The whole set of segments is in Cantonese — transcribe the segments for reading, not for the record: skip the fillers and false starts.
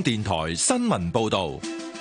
電台新聞報道。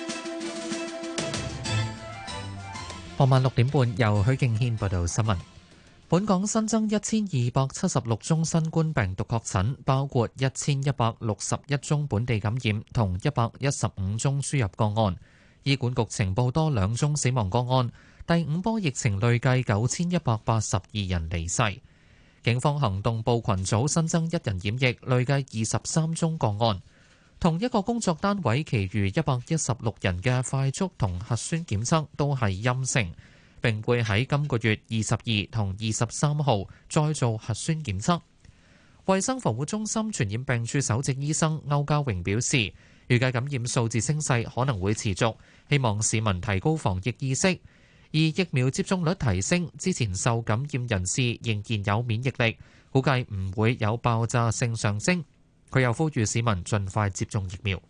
傍晚6點半，由許敬軒報道新聞。本港新增1276宗新冠病毒確診，包括1161宗本地感染同115宗輸入個案。醫管局呈報多2宗死亡個案，第5波疫情累計9182人離世。警方行動部群組新增1人染疫，累計23宗個案。同一個工作單位，其餘116人嘅快速同核酸檢測都係陰性，並會喺今個月22同23號再做核酸檢測。衛生防護中心傳染病處首席醫生歐家榮表示，預計感染數字升勢可能會持續，希望市民提高防疫意識。而疫苗接種率提升，之前受感染人士仍然有免疫力，估計唔會有爆炸性上升。佢又呼籲市民盡快接種疫苗。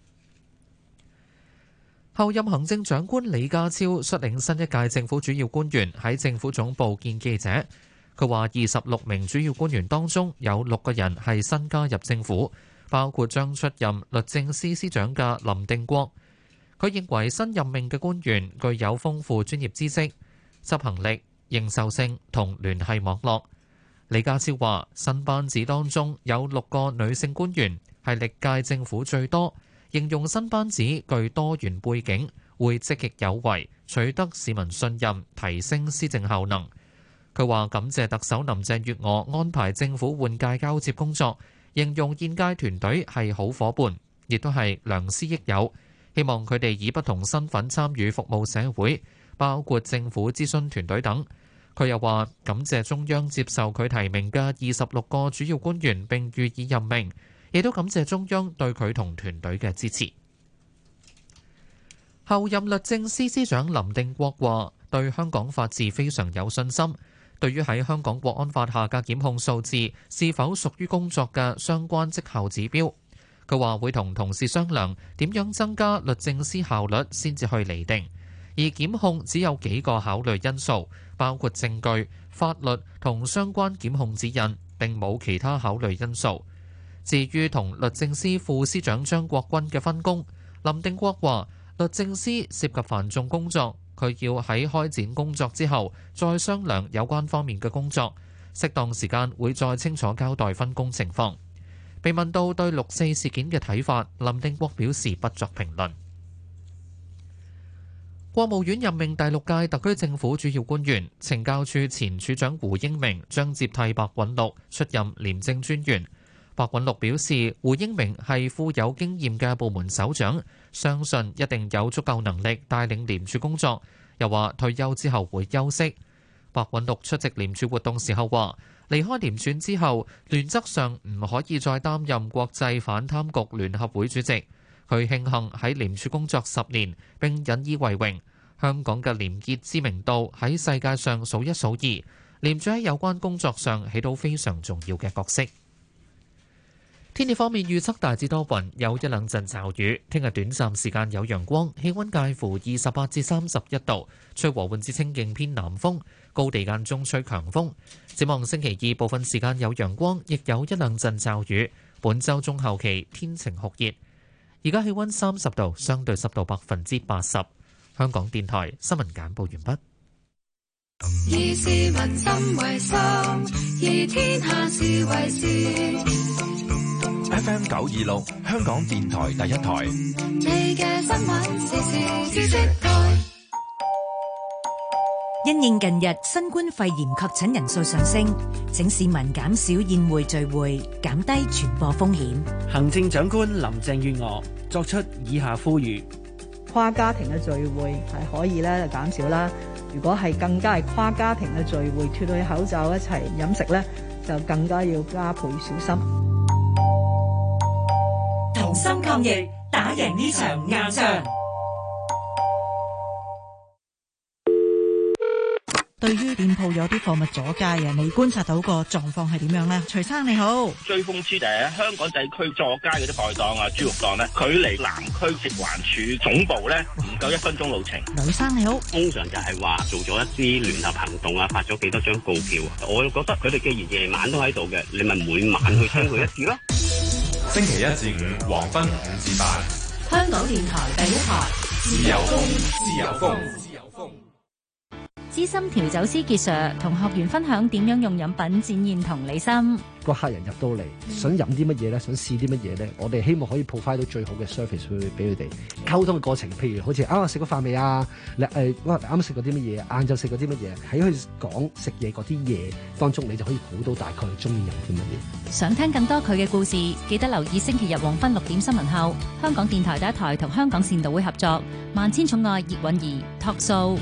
候任行政長官李家超率領新一屆政府主要官員喺政府總部見記者。佢話26名主要官員當中有6個人係新加入政府，包括將出任律政司司長嘅林定國。佢認為新任命嘅官員具有豐富專業知識、執行力、認受性同聯繫網絡。李家超話：新班子當中有6個女性官員，係歷屆政府最多。形容新班子具多元背景，會積極有為，取得市民信任，提升施政效能。佢話感謝特首林鄭月娥安排政府換屆交接工作，形容現屆團隊係好夥伴，亦都係良師益友。希望佢哋以不同身份參與服務社會，包括政府諮詢團隊等。佢又話感謝中央接受佢提名嘅26個主要官員並予以任命，亦都感謝中央對佢同團隊嘅支持。候任律政司司長林定國話對香港法治非常有信心，對於喺香港國安法下嘅檢控數字是否屬於工作嘅相關績效指標，佢話會同同事商量點樣增加律政司效率先至去釐定，而檢控只有幾個考慮因素，包括證據、法律同相關檢控指引，並冇其他考慮因素。至於同律政司副司長張國軍嘅分工，林定國話律政司涉及繁重工作，佢要喺開展工作之後再商量有關方面嘅工作，適當時間會再清楚交代分工情況。被問到對6·4事件嘅睇法，林定國表示不作評論。國務院任命第6屆特區政府主要官員，懲教署前署長胡英明將接替白韞六出任廉政專員。白韞六表示，胡英明係富有經驗嘅部門首長，相信一定有足夠能力帶領廉署工作。又話退休之後會休息。白韞六出席廉署活動時候話，離開廉署之後，原則上唔可以再擔任國際反貪局聯合會主席。佢慶幸喺廉署工作10年，並引以為榮。香港嘅廉潔知名度喺世界上數一數二，廉署喺有關工作上起到非常重要嘅角色。天氣方面預測大致多雲，有1兩陣驟雨。聽日短暫時間有陽光，氣溫介乎28至31度，吹和緩至清勁偏南風，高地間中吹強風。展望星期2部分時間有陽光，亦有1兩陣驟雨。本週中後期天晴酷熱。而家氣溫30度，相對濕度80%。香港電台新聞簡報完畢。 以市民心為心，以天下事為事。 FM 926，香港電台第一台。 你嘅新聞時事知識台。 因應近日新冠肺炎確診人數上升，請市民減少宴會聚會，減低傳播風險。 行政長官林鄭月娥作出以下呼籲： 跨家庭嘅聚會係可以咧減少啦。如果係更加係跨家庭嘅聚會，脫去口罩一齊飲食咧，就更加要加倍小心。 同心抗疫，打贏呢場硬仗。 對於店鋪有啲貨物阻街啊，你觀察到個狀況係點樣呢？徐生你好， 最諷刺就係香港地區阻街嗰啲菜檔啊、豬肉檔咧，距離南區食環署總部咧唔夠1分鐘路程。 劉生你好， 通常就係話做咗一啲聯合行動啊，發咗幾多張告票，我又覺得佢哋既然夜晚都喺度嘅，你咪每晚去聽佢一次咯。 星期1至5黃昏5至8。 香港電台第一台， 自由風，自由風，自由風。 資深調酒師傑 Sir 同學員分享點樣用飲品展現同理心。 個客人入到嚟想飲啲乜嘢咧，想試啲乜嘢咧，我哋希望可以 provide 到最好嘅 service 去俾佢哋。溝通嘅過程，譬如好似食過飯未啊？啱食過啲乜嘢？晏晝食過啲乜嘢？喺佢講食嘢嗰啲嘢當中，你就可以估到大概佢中意飲啲乜嘢。 想聽更多佢嘅故事，記得留意星期日黃昏6點新聞後，香港電台第一台同香港善導會合作《萬千寵愛葉韻儀》Talk Show。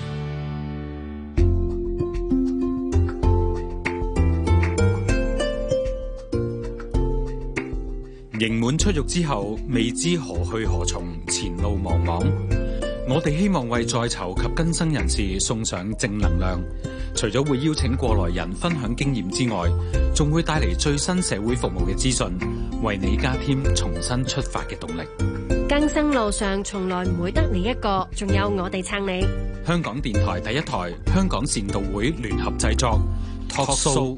刑滿出獄之後，未知何去何從，前路茫茫。我哋希望為在囚及更生人士送上正能量。除咗會邀請過來人分享經驗之外，仲會帶嚟最新社會服務嘅資訊，為你加添重新出發嘅動力。 更生路上從來唔會得你一個，仲有我哋撐你。 香港電台第一台，香港善導會聯合製作 Talk Show。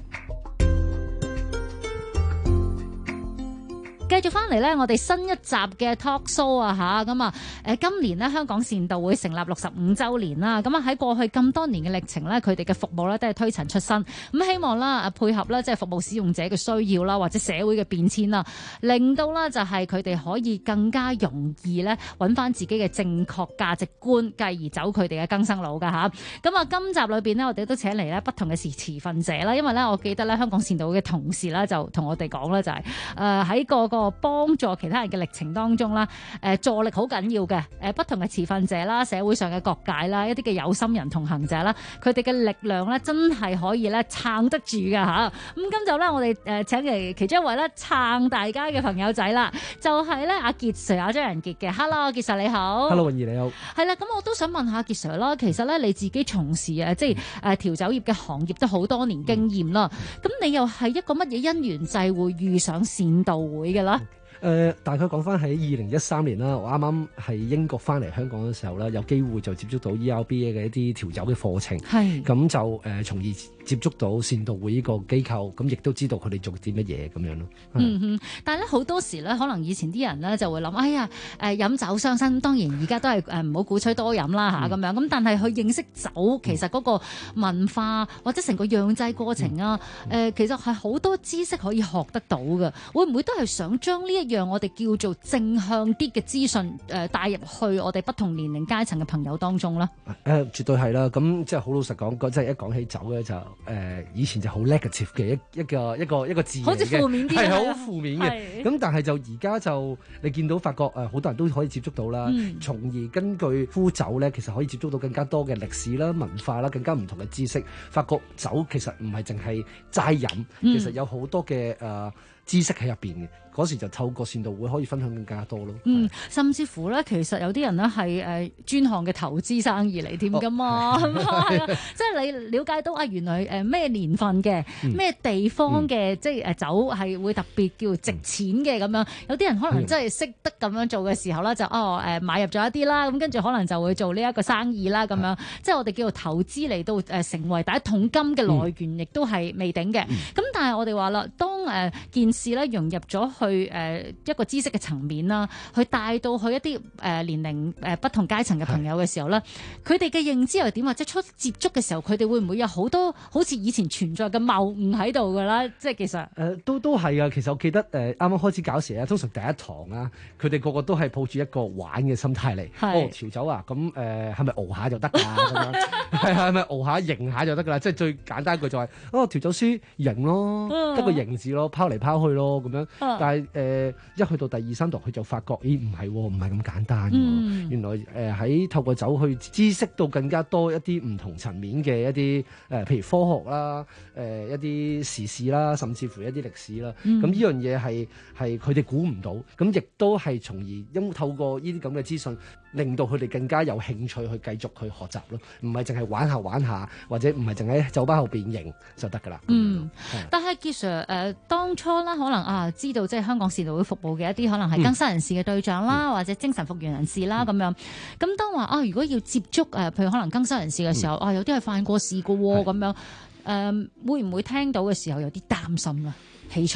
繼續翻嚟咧，我哋新一集嘅 Talk Show 啊嚇，咁啊今年呢，香港善導會成立65週年啦，咁啊喺過去咁多年嘅歷程咧，佢哋嘅服務咧都係推陳出新，咁希望啦配合咧即係服務使用者嘅需要啦，或者社會嘅變遷啦，令到啦就係佢哋可以更加容易咧揾翻自己嘅正確價值觀，繼而走佢哋嘅更生路㗎嚇。咁啊今集裏邊呢，我哋都請嚟咧不同嘅持份者啦，因為咧我記得咧香港善導會嘅同事啦就同我哋講咧就係喺個幫助其他人嘅歷程當中啦，助力好緊要嘅，不同嘅持份者啦，社會上嘅各界啦，一啲嘅有心人同行者啦，佢哋嘅力量咧真係可以咧撐得住㗎嚇。咁今集咧我哋請嚟其中一位咧撐大家嘅朋友仔啦，就係咧阿傑 Sir 阿張仁傑嘅。Hello， 傑 Sir 你好。 Hello， 韻儀你好。 係啦，咁我都想問下傑 Sir 啦，其實咧你自己從事即係調酒業嘅行業都好多年經驗啦，咁你又係一個乜嘢因緣際會遇上善導會嘅啦？ 大概講翻喺2013年啦，我啱啱喺英國翻嚟香港嘅時候啦，有機會就接觸到 ERBA 嘅一啲調酒嘅課程，咁就從而接觸到善導會呢個機構，咁亦都知道佢哋做啲乜嘢咁樣咯。 但係咧好多時咧，可能以前啲人咧就會諗，哎呀飲酒傷身，當然而家都係唔好鼓吹多飲啦嚇咁樣。咁但係去認識酒，其實嗰個文化或者成個釀製過程啊，其實係好多知識可以學得到嘅。會唔會都係想將呢一樣我哋叫做正向啲嘅資訊帶入去我哋不同年齡階層嘅朋友當中咧？ 絕對係啦。咁即係好老實講，即係一講起酒咧就以前就好 negative 嘅一個字嚟嘅，好似負面啲，係好負面嘅。咁但係就而家就你見到發覺好多人都可以接觸到啦，從而根據呼酒咧，其實可以接觸到更加多嘅歷史啦、文化啦，更加唔同嘅知識。發覺酒其實唔係淨係齋飲，其實有好多嘅知識喺入邊嘅。嗰時就透過善導會可以分享更加多咯。 甚至乎咧，其實有啲人咧係專項嘅投資生意嚟添㗎嘛，即係你了解到原來咩年份嘅咩地方嘅即係酒係會特別叫值錢嘅咁樣。有啲人可能真係識得咁樣做嘅時候咧，就買入咗一啲啦，咁跟住可能就會做呢一個生意啦咁樣。即係我哋叫做投資嚟到成為第一桶金嘅來源，亦都係未定嘅。咁但係我哋話啦，當件事咧融入咗去一個知識嘅層面啦，去帶到去一啲年齡不同階層嘅朋友嘅時候咧，佢哋嘅認知又點？或者初接觸嘅時候，佢哋會唔會有好多好似以前存在嘅謬誤喺度㗎啦？即係其實都係啊！其實我記得啱啱開始搞時咧，通常第一堂啊，佢哋個個都係抱住一個玩嘅心態嚟。調酒啊，咁係咪熬下就得㗎？咁樣係咪熬下型下就得㗎啦？即係最簡單一句就係調酒師型咯，得個型字咯，拋嚟拋去咯咁樣。但係一去到第二三堂，佢就發覺，唔係咁簡單喎。原來喺透過酒去知識到更加多一啲唔同層面嘅一啲譬如科學啦，一啲時事啦，甚至乎一啲歷史啦。咁呢樣嘢係佢哋估唔到，咁亦都係從而透過呢啲咁嘅資訊，令到佢哋更加有興趣去繼續去學習咯。唔係淨係玩下，或者唔係淨喺酒吧後變型就得㗎啦。 但係傑 Sir 當初啦，可能知道即係香港善導會服務嘅一啲可能係更生人士嘅對象啦，或者精神復原人士啦咁樣。咁當話如果要接觸譬如可能更生人士嘅時候，有啲係犯過事嘅喎咁樣，會唔會聽到嘅時候有啲擔心啊？起初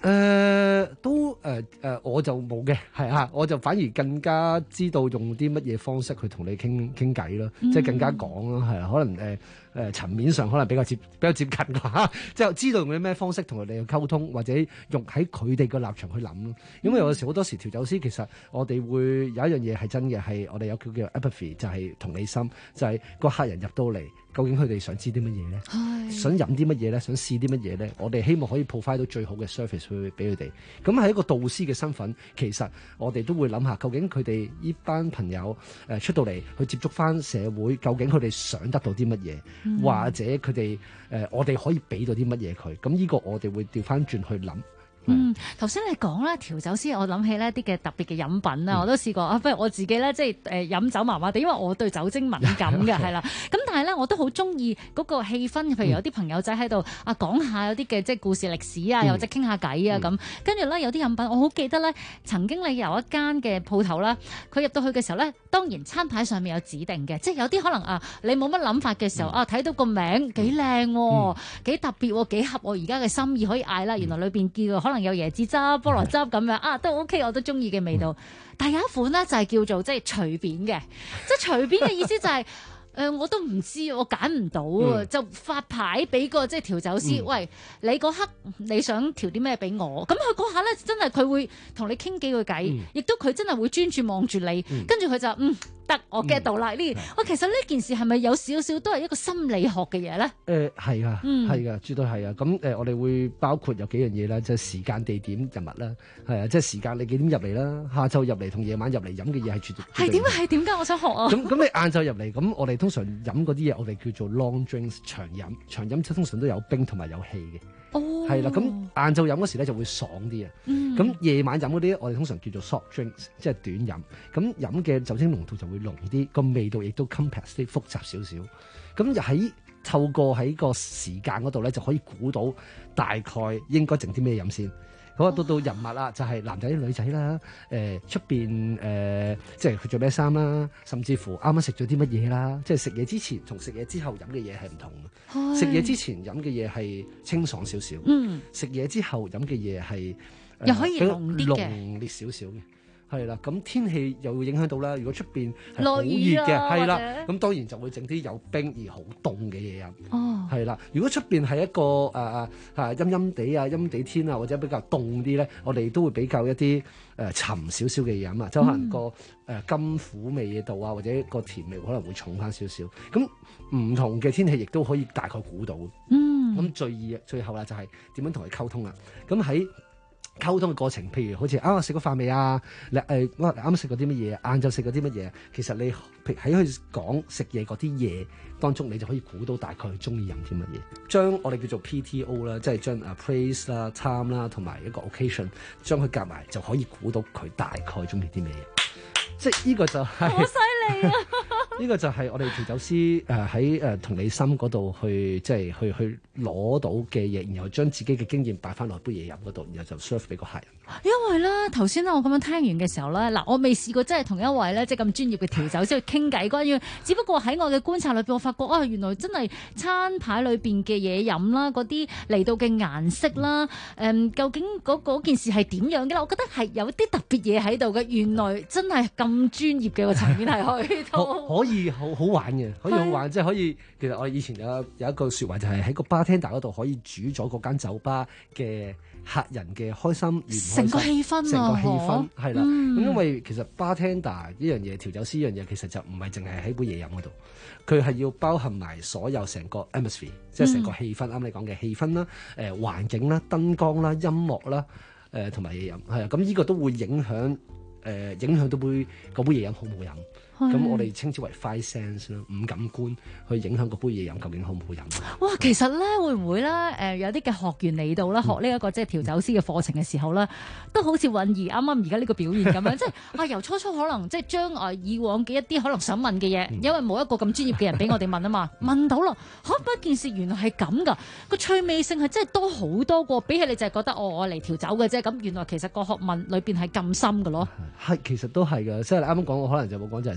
我就冇嘅，係啊，我就反而更加知道用啲乜嘢方式去同你傾偈咯，即係更加講咯，係啊，可能層面上可能比較接近啩，即係知道用啲咩方式同佢哋去溝通，或者用喺佢哋個立場去諗咯。因為有時好多時調酒師其實我哋會有一樣嘢係真嘅，係我哋有叫 empathy， 就係同理心，就係個客人入到嚟，究竟佢哋想知啲乜嘢咧？想飲啲乜嘢咧？想試啲乜嘢咧？我哋希望可以 provide 到最好嘅 service 去俾佢哋。咁係一個導師嘅身份，其實我哋都會諗下，究竟佢哋呢班朋友出到嚟去接觸翻社會，究竟佢哋想得到啲乜嘢，或者佢哋我哋可以俾到啲乜嘢佢？咁呢個我哋會調翻轉去諗。 頭先你講咧調酒師，我諗起呢啲嘅特別嘅飲品啦，我都試過啊。不如我自己咧，即係飲酒麻麻地，因為我對酒精敏感嘅，係啦。咁但係咧，我都好中意嗰個氣氛，譬如有啲朋友仔喺度啊，講下有啲嘅即係故事歷史啊，又或者傾下偈啊咁。跟住咧有啲飲品，我好記得咧，曾經你有一間嘅鋪頭啦，佢入到去嘅時候咧，當然餐牌上面有指定嘅，即係有啲可能啊，你冇乜諗法嘅時候啊，睇到個名幾靚，幾特別，幾合我而家嘅心意，可以嗌啦。原來裏邊叫可能有椰子汁、菠蘿汁咁樣啊，都 OK， 我都中意嘅味道。但係有一款咧就係叫做即係隨便嘅，即係隨便嘅意思就係、我都唔知，我揀唔到啊，就發牌俾個即係調酒師，喂，你嗰刻你想調啲咩俾我？咁佢嗰下咧真係佢會同你傾幾句偈，亦都佢真係會專注望住你，跟住佢就得，我 get 到啦呢。其實呢件事係咪有少少都係一個心理學嘅嘢咧？ 係啊，係啊，絕對係啊。咁我哋會包括有幾樣嘢啦，即係時間、地點、人物啦，係啊，即係時間你幾點入嚟啦？下晝入嚟同夜晚入嚟飲嘅嘢係絕對係點啊？係點㗎？我想學啊！ 咁你晏晝入嚟，咁我哋通常飲嗰啲嘢，我哋叫做 long drinks 長飲，長飲通常都有冰同埋有氣嘅。係啦，咁晏晝飲嗰時咧就會爽啲啊。咁夜晚飲嗰啲，我哋通常叫做 soft drinks，即係短飲。咁飲嘅酒精濃度就會濃啲，個味道亦都 complex 啲，複雜少少。咁就透過喺個時間嗰度咧，就可以估到大概應該整啲咩飲先。好啊，到人物啦，就係男仔女仔啦，出邊即係佢着咩衫啦，甚至乎啱啱食咗啲乜嘢啦，即係食嘢之前同食嘢之後飲嘅嘢係唔同嘅。食嘢之前飲嘅嘢係清爽少少，食嘢之後飲嘅嘢係又可以濃啲嘅， 濃烈少少嘅。係啦，咁天氣又會影響到啦。如果出邊係好熱嘅，係啦，咁當然就會整啲有冰而好凍嘅嘢飲。係啦，如果出邊係一個陰陰地啊、陰地天啊，或者比較凍啲咧，我哋都會比較一啲沉少少嘅嘢飲啊，即係可能個甘苦味道啊，或者個甜味可能會重翻少少。咁唔同嘅天氣亦都可以大概估到。咁最後啦，就係點樣同佢溝通啦。咁喺溝通嘅過程，譬如好似食過飯未啊？你啱啱食過啲乜嘢？晏晝食過啲乜嘢？其實你喺佢講食嘢嗰啲嘢當中，你就可以估到大概佢中意飲啲乜嘢。將我哋叫做 PTO 啦，即係將place 啦、time 啦同埋一個 occasion， 將佢夾埋就可以估到佢大概中意啲乜嘢。即係呢個就係好犀利啊！呢個就係我哋調酒師喺同理心嗰度去即係去攞到嘅嘢，然後將自己嘅經驗擺翻落杯嘢飲嗰度，然後就 serve 俾個客人。 因為咧頭先咧我咁樣聽完嘅時候咧，嗱我未試過真係同一位咧即係咁專業嘅調酒師去傾偈關於，只不過喺我嘅觀察裏邊，我發覺原來真係餐牌裏邊嘅嘢飲啦，嗰啲嚟到嘅顏色啦，究竟嗰件事係點樣嘅咧？我覺得係有啲特別嘢喺度嘅。原來真係咁專業嘅個層面係去到可以好玩嘅，可以好玩，即係可以。其實我以前有一句説話就係喺個 bartender 嗰度可以煮咗嗰間酒吧嘅客人嘅開心， 成個氣氛， 成個氣氛係啦。咁因為其實 bartender 呢樣嘢，調酒師呢樣嘢，其實就唔係淨係喺杯嘢飲嗰度，佢係要包含埋所有成個 atmosphere，即係成個氣氛。啱你講嘅氣氛啦、環境啦、燈光啦、音樂啦、同埋嘢飲係啊。咁呢個都會影響到嗰杯嘢飲好唔好飲。咁我哋稱之為 five sense 啦，五感官去影響嗰杯嘢飲究竟好唔好飲。 哇，其實咧會唔會咧有啲嘅學員嚟到啦，學呢一個即係調酒師嘅課程嘅時候咧，都好似允兒啱啱而家呢個表現咁樣，即係由初可能即係將以往嘅一啲可能想問嘅嘢，因為冇一個咁專業嘅人俾我哋問啊嘛，問到啦，一件事原來係咁噶，個趣味性係真係多好多個，比起你就係覺得我嚟調酒嘅啫，咁原來其實個學問裏邊係咁深噶咯。 係，其實都係嘅，即係你啱啱講，我可能就冇講就係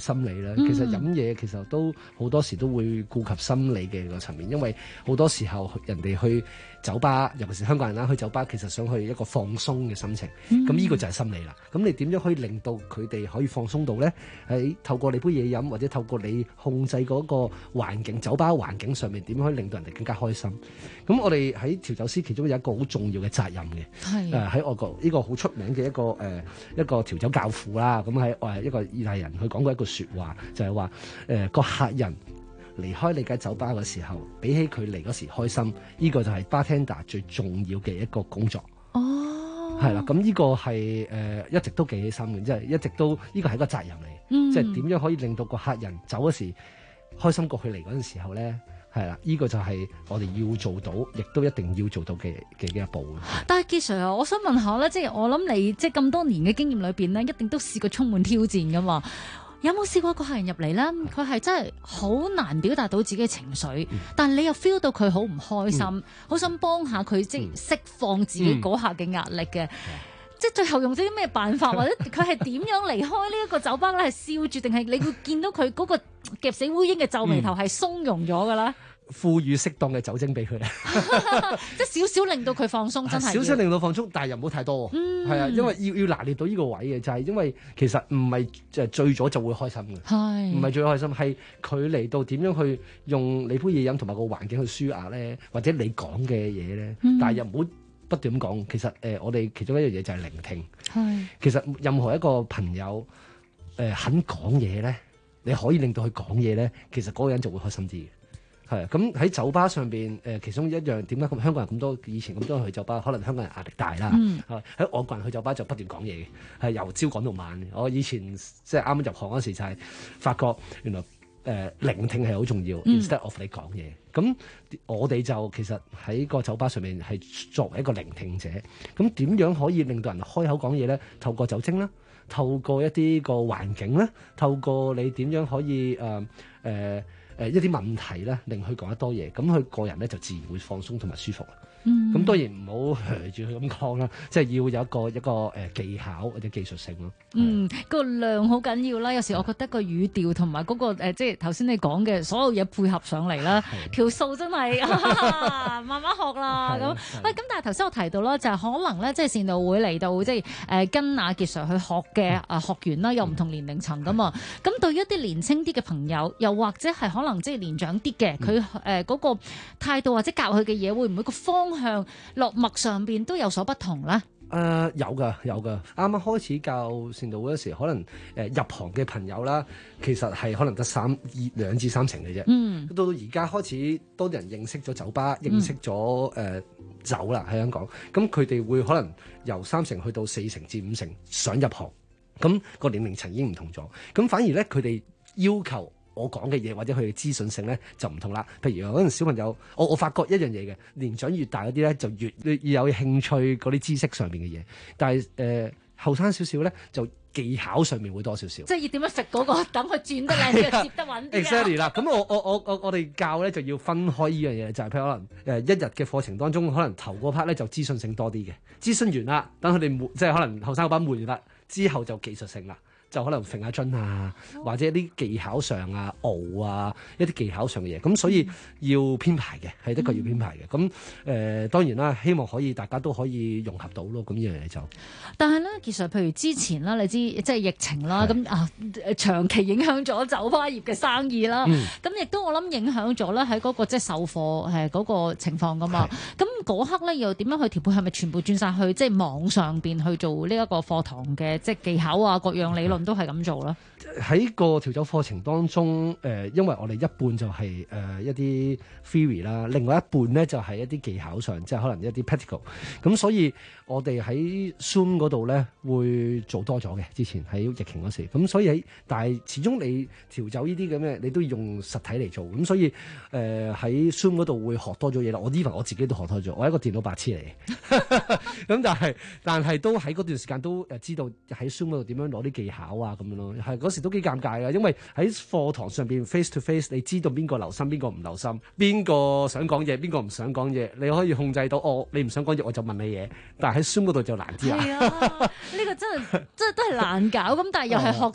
心理啦。其實飲嘢其實都好多時都會顧及心理嘅個層面，因為好多時候人哋去酒吧，尤其是香港人啦，去酒吧其實想去一個放鬆嘅心情，咁呢個就係心理啦。咁你點樣可以令到佢哋可以放鬆到咧？喺透過你杯嘢飲，或者透過你控制嗰個環境，酒吧環境上面點樣可以令到人哋更加開心？咁我哋喺調酒師其中有一個好重要嘅責任嘅，喺外國呢個好出名嘅一個調酒教父啦。咁喺一個意大利人佢講過一句説話，就係話個客人離開你間酒吧嘅時候，比起佢嚟嗰時開心，呢個就係 bartender 最重要嘅一個工作。係啦，咁呢個係一直都記起心嘅，即係一直都呢個係一個責任嚟，即係點樣可以令到個客人走嗰時開心過佢嚟嗰陣時候咧？係啦，呢個就係我哋要做到，亦都一定要做到嘅一步。 但係傑 Sir，我想問下咧，即係我諗你即係咁多年嘅經驗裏邊咧，一定都試過充滿挑戰噶嘛？有冇試過個客人入嚟咧？佢係真係好難表達到自己嘅情緒，但係你又 feel 到佢好唔開心，好想幫下佢，即係釋放自己嗰下嘅壓力嘅。即係最後用咗啲咩辦法，或者佢係點樣離開呢一個酒吧咧？係笑住定係你會見到佢嗰個夾死烏蠅嘅皺眉頭係鬆容咗㗎啦？ 賦予適當嘅酒精俾佢咧， 即係少少令到佢放鬆，真係少少令到放鬆，但係又唔好太多。係啊，因為要拿捏到呢個位嘅，就係因為其實唔係醉咗就會開心嘅，唔係最開心，係佢嚟到點樣去用你杯嘢飲同埋個環境去舒壓咧，或者你講嘅嘢咧，但係又唔好不斷咁講。其實我哋其中一樣嘢就係聆聽。其實任何一個朋友肯講嘢咧，你可以令到佢講嘢咧，其實嗰個人就會開心啲嘅。係咁喺酒吧上邊其中一樣點解咁香港人咁多以前咁多人去酒吧，可能香港人壓力大啦。喺外國人去酒吧就不斷講嘢嘅，係由朝講到晚。我以前即係啱啱入行嗰時就係發覺原來聆聽係好重要，instead of 你講嘢。咁我哋就其實喺個酒吧上面係作為一個聆聽者。咁點樣可以令到人開口講嘢咧？透過酒精啦，透過一啲個環境啦，透過你點樣可以一啲問題咧，令佢講得多嘢，咁佢個人咧就自然會放鬆同埋舒服。咁當然唔好住佢咁講啦，即係要有一個技巧或者技術性咯。 個量好緊要啦。有時我覺得個語調同埋嗰個即係頭先你講嘅所有嘢配合上嚟啦，條數真係慢慢學啦。咁咁但係頭先我提到啦，就係可能咧，即係善導會嚟到即係跟阿傑 Sir 去學嘅學員啦，有唔同年齡層噶嘛。咁對於一啲年輕啲嘅朋友，又或者係可能即係年長啲嘅，佢嗰個態度或者教佢嘅嘢，會唔會個方向落墨上邊都有所不同咧？ 有㗎。啱啱開始教善導會嗰時，可能入行嘅朋友啦，其實係可能得2至3成嘅啫。到而家開始多啲人認識咗酒吧，認識咗酒啦喺香港，咁佢哋會可能由3成去到4成至5成想入行，咁個年齡層已經唔同咗。咁反而咧，佢哋要求我講嘅嘢或者佢嘅資訊性咧就唔同啦。譬如嗰陣小朋友，我發覺一樣嘢嘅，年長越大嗰啲咧就越有興趣嗰啲知識上面嘅嘢，但係後生少少咧就技巧上面會多少少。即係要點樣食嗰個，等佢轉得靚啲，接得穩啲。 Exactly 啦。咁我哋教咧就要分開呢樣嘢，就係譬如可能一日嘅課程當中，可能頭嗰 part 咧就資訊性多啲嘅，諮詢完啦，等佢哋即係可能後生嗰班悶完啦，之後就技術性啦。就可能揈下樽啊，或者一啲技巧上啊、熬啊，一啲技巧上嘅嘢，咁所以要編排嘅，係的確要編排嘅。咁當然啦，希望可以大家都可以融合到咯。咁呢樣嘢就， 但係咧，其實譬如之前啦，你知即係疫情啦，咁長期影響咗酒吧業嘅生意啦，咁亦都我諗影響咗咧喺嗰個即係售貨嗰個情況噶嘛。咁嗰刻咧又點樣去調配？係咪全部轉晒去即係網上邊去做呢一個課堂嘅即係技巧啊、各樣理論？都係咁做啦。 喺個調酒課程當中，因為我哋一半就係一啲 theory 啦，另外一半咧就係一啲技巧上，即係可能一啲 practical。咁所以我哋喺 Zoom 嗰度咧會做多咗嘅。之前喺疫情嗰時，咁所以但係始終你調酒呢啲咁嘅，你都要用實體嚟做。咁所以喺 Zoom 嗰度會學多咗嘢啦。我 even 我自己都學多咗，我係一個電腦白痴嚟嘅。咁但係都喺嗰段時間都知道喺 Zoom 嗰度點樣攞啲技巧啊咁樣咯。係嗰時都幾尷尬嘅，因為喺課堂上邊 face to face， 你知道邊個留心，邊個唔留心，邊個想講嘢，邊個唔想講嘢，你可以控制到。你唔想講嘢，我就問你嘢。但係喺 Zoom 嗰度就難啲啦。 係啊，呢個真係都係難搞。咁但係又係學習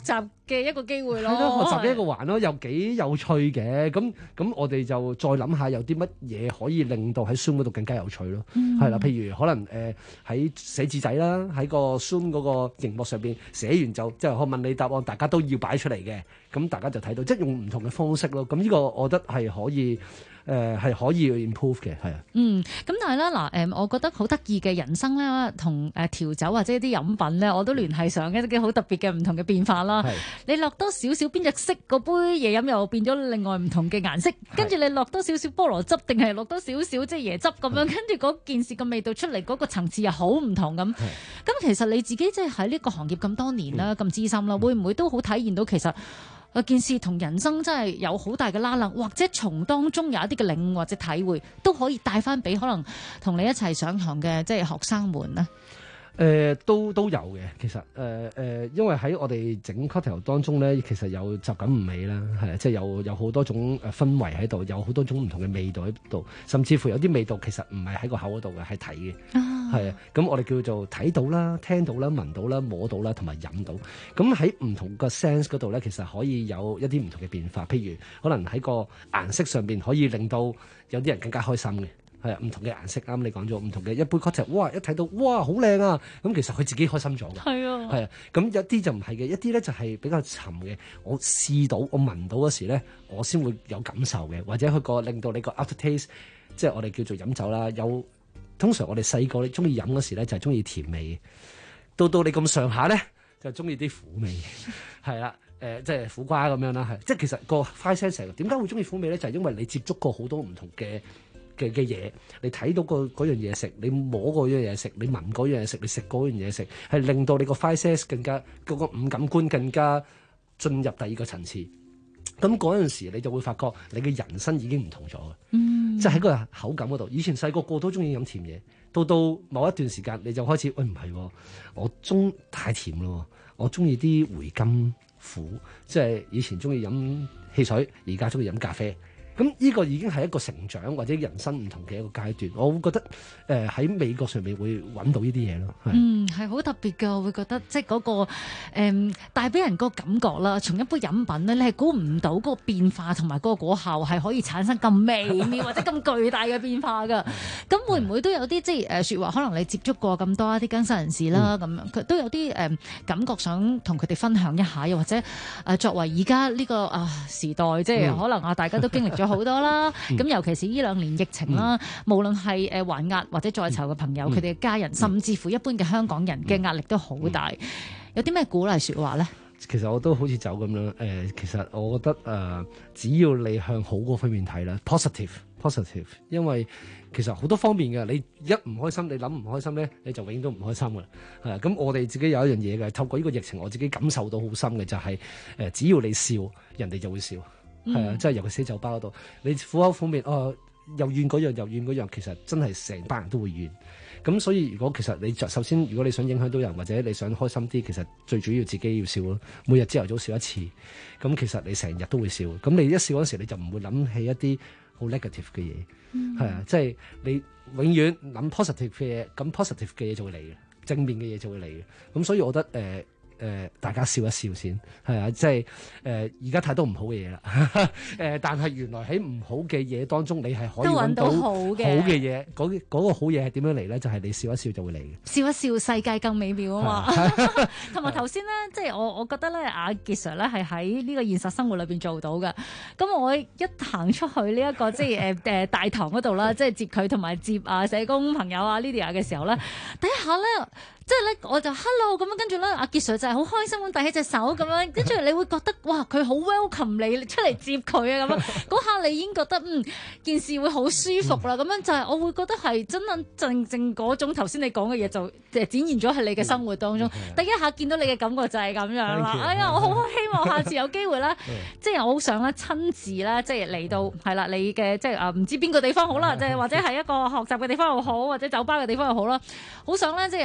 嘅一個機會咯。 係咯，學習嘅一個環咯，又幾有趣嘅。咁我哋就再諗下有啲乜嘢可以令到喺 Zoom 嗰度更加有趣咯。係啦，譬如可能喺寫字仔啦，喺個 Zoom 嗰個熒幕上邊寫完就即係我問你答案，大家都要擺出嚟嘅。咁大家就睇到，即係用唔同嘅方式咯。咁呢個我覺得係可以。係可以 improve 嘅，係啊。 咁但係咧嗱，我覺得好得意嘅人生咧，同調酒或者啲飲品咧，我都聯繫上一啲好特別嘅唔同嘅變化啦。你落多少少邊隻色嗰杯嘢飲又變咗另外唔同嘅顏色，跟住你落多少少菠蘿汁定係落多少少即係椰汁咁樣，跟住嗰件事嘅味道出嚟嗰個層次又好唔同咁。咁其實你自己即係喺呢個行業咁多年啦，咁資深啦，會唔會都好體現到其實件事同人生真係有好大嘅拉楞，或者從當中有一啲嘅領悟或者體會，都可以帶翻俾可能同你一齊上堂嘅即係學生們呢？ 都有嘅，其實因為喺我哋整 cocktail 當中咧，其實有集錦五味啦，係即係有好多種氛圍喺度，有好多種唔同嘅味道喺度，甚至乎有啲味道其實唔係喺個口嗰度嘅，係睇嘅，係啊。咁我哋叫做睇到啦、聽到啦、聞到啦、摸到啦，同埋飲到。咁喺唔同個 sense 嗰度咧，其實可以有一啲唔同嘅變化，譬如可能喺個顏色上邊可以令到有啲人更加開心嘅。係啊，唔同嘅顏色，啱你講咗，唔同嘅一杯 cocktail， 哇！一睇到哇，好靚啊！咁其實佢自己開心咗嘅。係啊，係啊。咁有啲就唔係嘅，一啲咧就係比較沉嘅。我試到，我聞到嗰時咧，我先會有感受嘅，或者佢個令到你個 after taste， 即係我哋叫做飲酒啦。通常我哋細個你中意飲嗰時咧，就係中意甜味嘅。到你咁上下咧，就中意啲苦味，係啦。即係苦瓜咁樣啦，係。即係其實個 five sense 點解會中意苦味咧？就係因為你接觸過好多唔同嘅嘢，你睇到嗰樣嘢食，你摸嗰樣嘢食，你聞嗰樣嘢食，你食嗰樣嘢食，係令到你個 five sense 更加嗰個五感官更加進入第二個層次。咁嗰陣時你就會發覺你嘅人生已經唔同咗嘅，即係喺個口感嗰度。以前細個都中意飲甜嘢，到某一段時間你就開始，喂唔係，我太甜咯，我中意啲回甘苦，即係以前中意飲汽水，而家中意飲咖啡。咁呢個已經係一個成長或者人生唔同嘅一個階段，我會覺得喺美國上面會揾到呢啲嘢咯。 係好特別㗎，我會覺得即係嗰個帶俾人個感覺啦。從一杯飲品咧，你係估唔到嗰個變化同埋嗰個果效係可以產生咁微妙或者咁巨大嘅變化㗎。咁會唔會都有啲即係説話？可能你接觸過咁多一啲更生人士啦，咁樣佢都有啲感覺想同佢哋分享一下，又或者作為而家呢個時代，即係可能大家都經歷咗好多啦，咁尤其是呢2年疫情啦，無論係還押或者在囚嘅朋友，佢哋嘅家人，甚至乎一般嘅香港人嘅壓力都好大。有啲咩鼓勵説話咧？ 其實我都好似酒咁啦，其實我覺得只要你向好嗰方面睇啦 ，positive， 因為其實好多方面嘅，你一唔開心，你諗唔開心咧，你就永遠都唔開心噶啦。係咁我哋自己有一樣嘢嘅，透過呢個疫情，我自己感受到好深嘅就係只要你笑，人哋就會笑。係啊，即係尤其是酒吧嗰度，你苦口苦面，又怨嗰樣，其實真係成班人都會怨。咁所以如果其實你首先如果你想影響到人，或者你想開心啲，其實最主要自己要笑咯。每日朝頭早笑一次，咁其實你成日都會笑。咁你一笑嗰時，你就唔會諗起一啲好 negative 嘅嘢。係啊，即係你永遠諗 positive 嘅嘢，咁 positive 嘅嘢就會嚟嘅，正面嘅嘢就會嚟嘅。咁所以我覺得大家笑一笑先，係啊，即係而家太多唔好嘅嘢啦。但係原來喺唔好嘅嘢當中，你係可以揾到好嘅嘢。嗰個好嘢係點樣嚟咧？就係你笑一笑就會嚟嘅。笑一笑，世界更美妙啊嘛！同埋頭先咧，即係我覺得咧，阿傑 Sir 咧係喺呢個現實生活裏邊做到嘅。咁我一行出去呢一個即係大堂嗰度啦，即係接佢同埋接社工朋友Lydia 嘅時候咧，第一下咧。即係咧，我就 hello 咁樣，跟住咧，阿傑 Sir 就係好開心咁遞起隻手咁樣，跟住你會覺得哇，佢好 welcome 你出嚟接佢啊咁樣，嗰下你已經覺得件事會好舒服啦。咁樣就係我會覺得係真真正正嗰種頭先你講嘅嘢就展現咗喺你嘅生活當中。第一下見到你嘅感覺就係咁樣啦。哎呀，我好希望下次有機會咧，即係我好想咧親自咧，即係嚟到係啦，你嘅即係唔知邊個地方好啦，即係或者係一個學習嘅地方又好，或者酒吧嘅地方又好啦，好想咧即係阿傑 Sir 咧。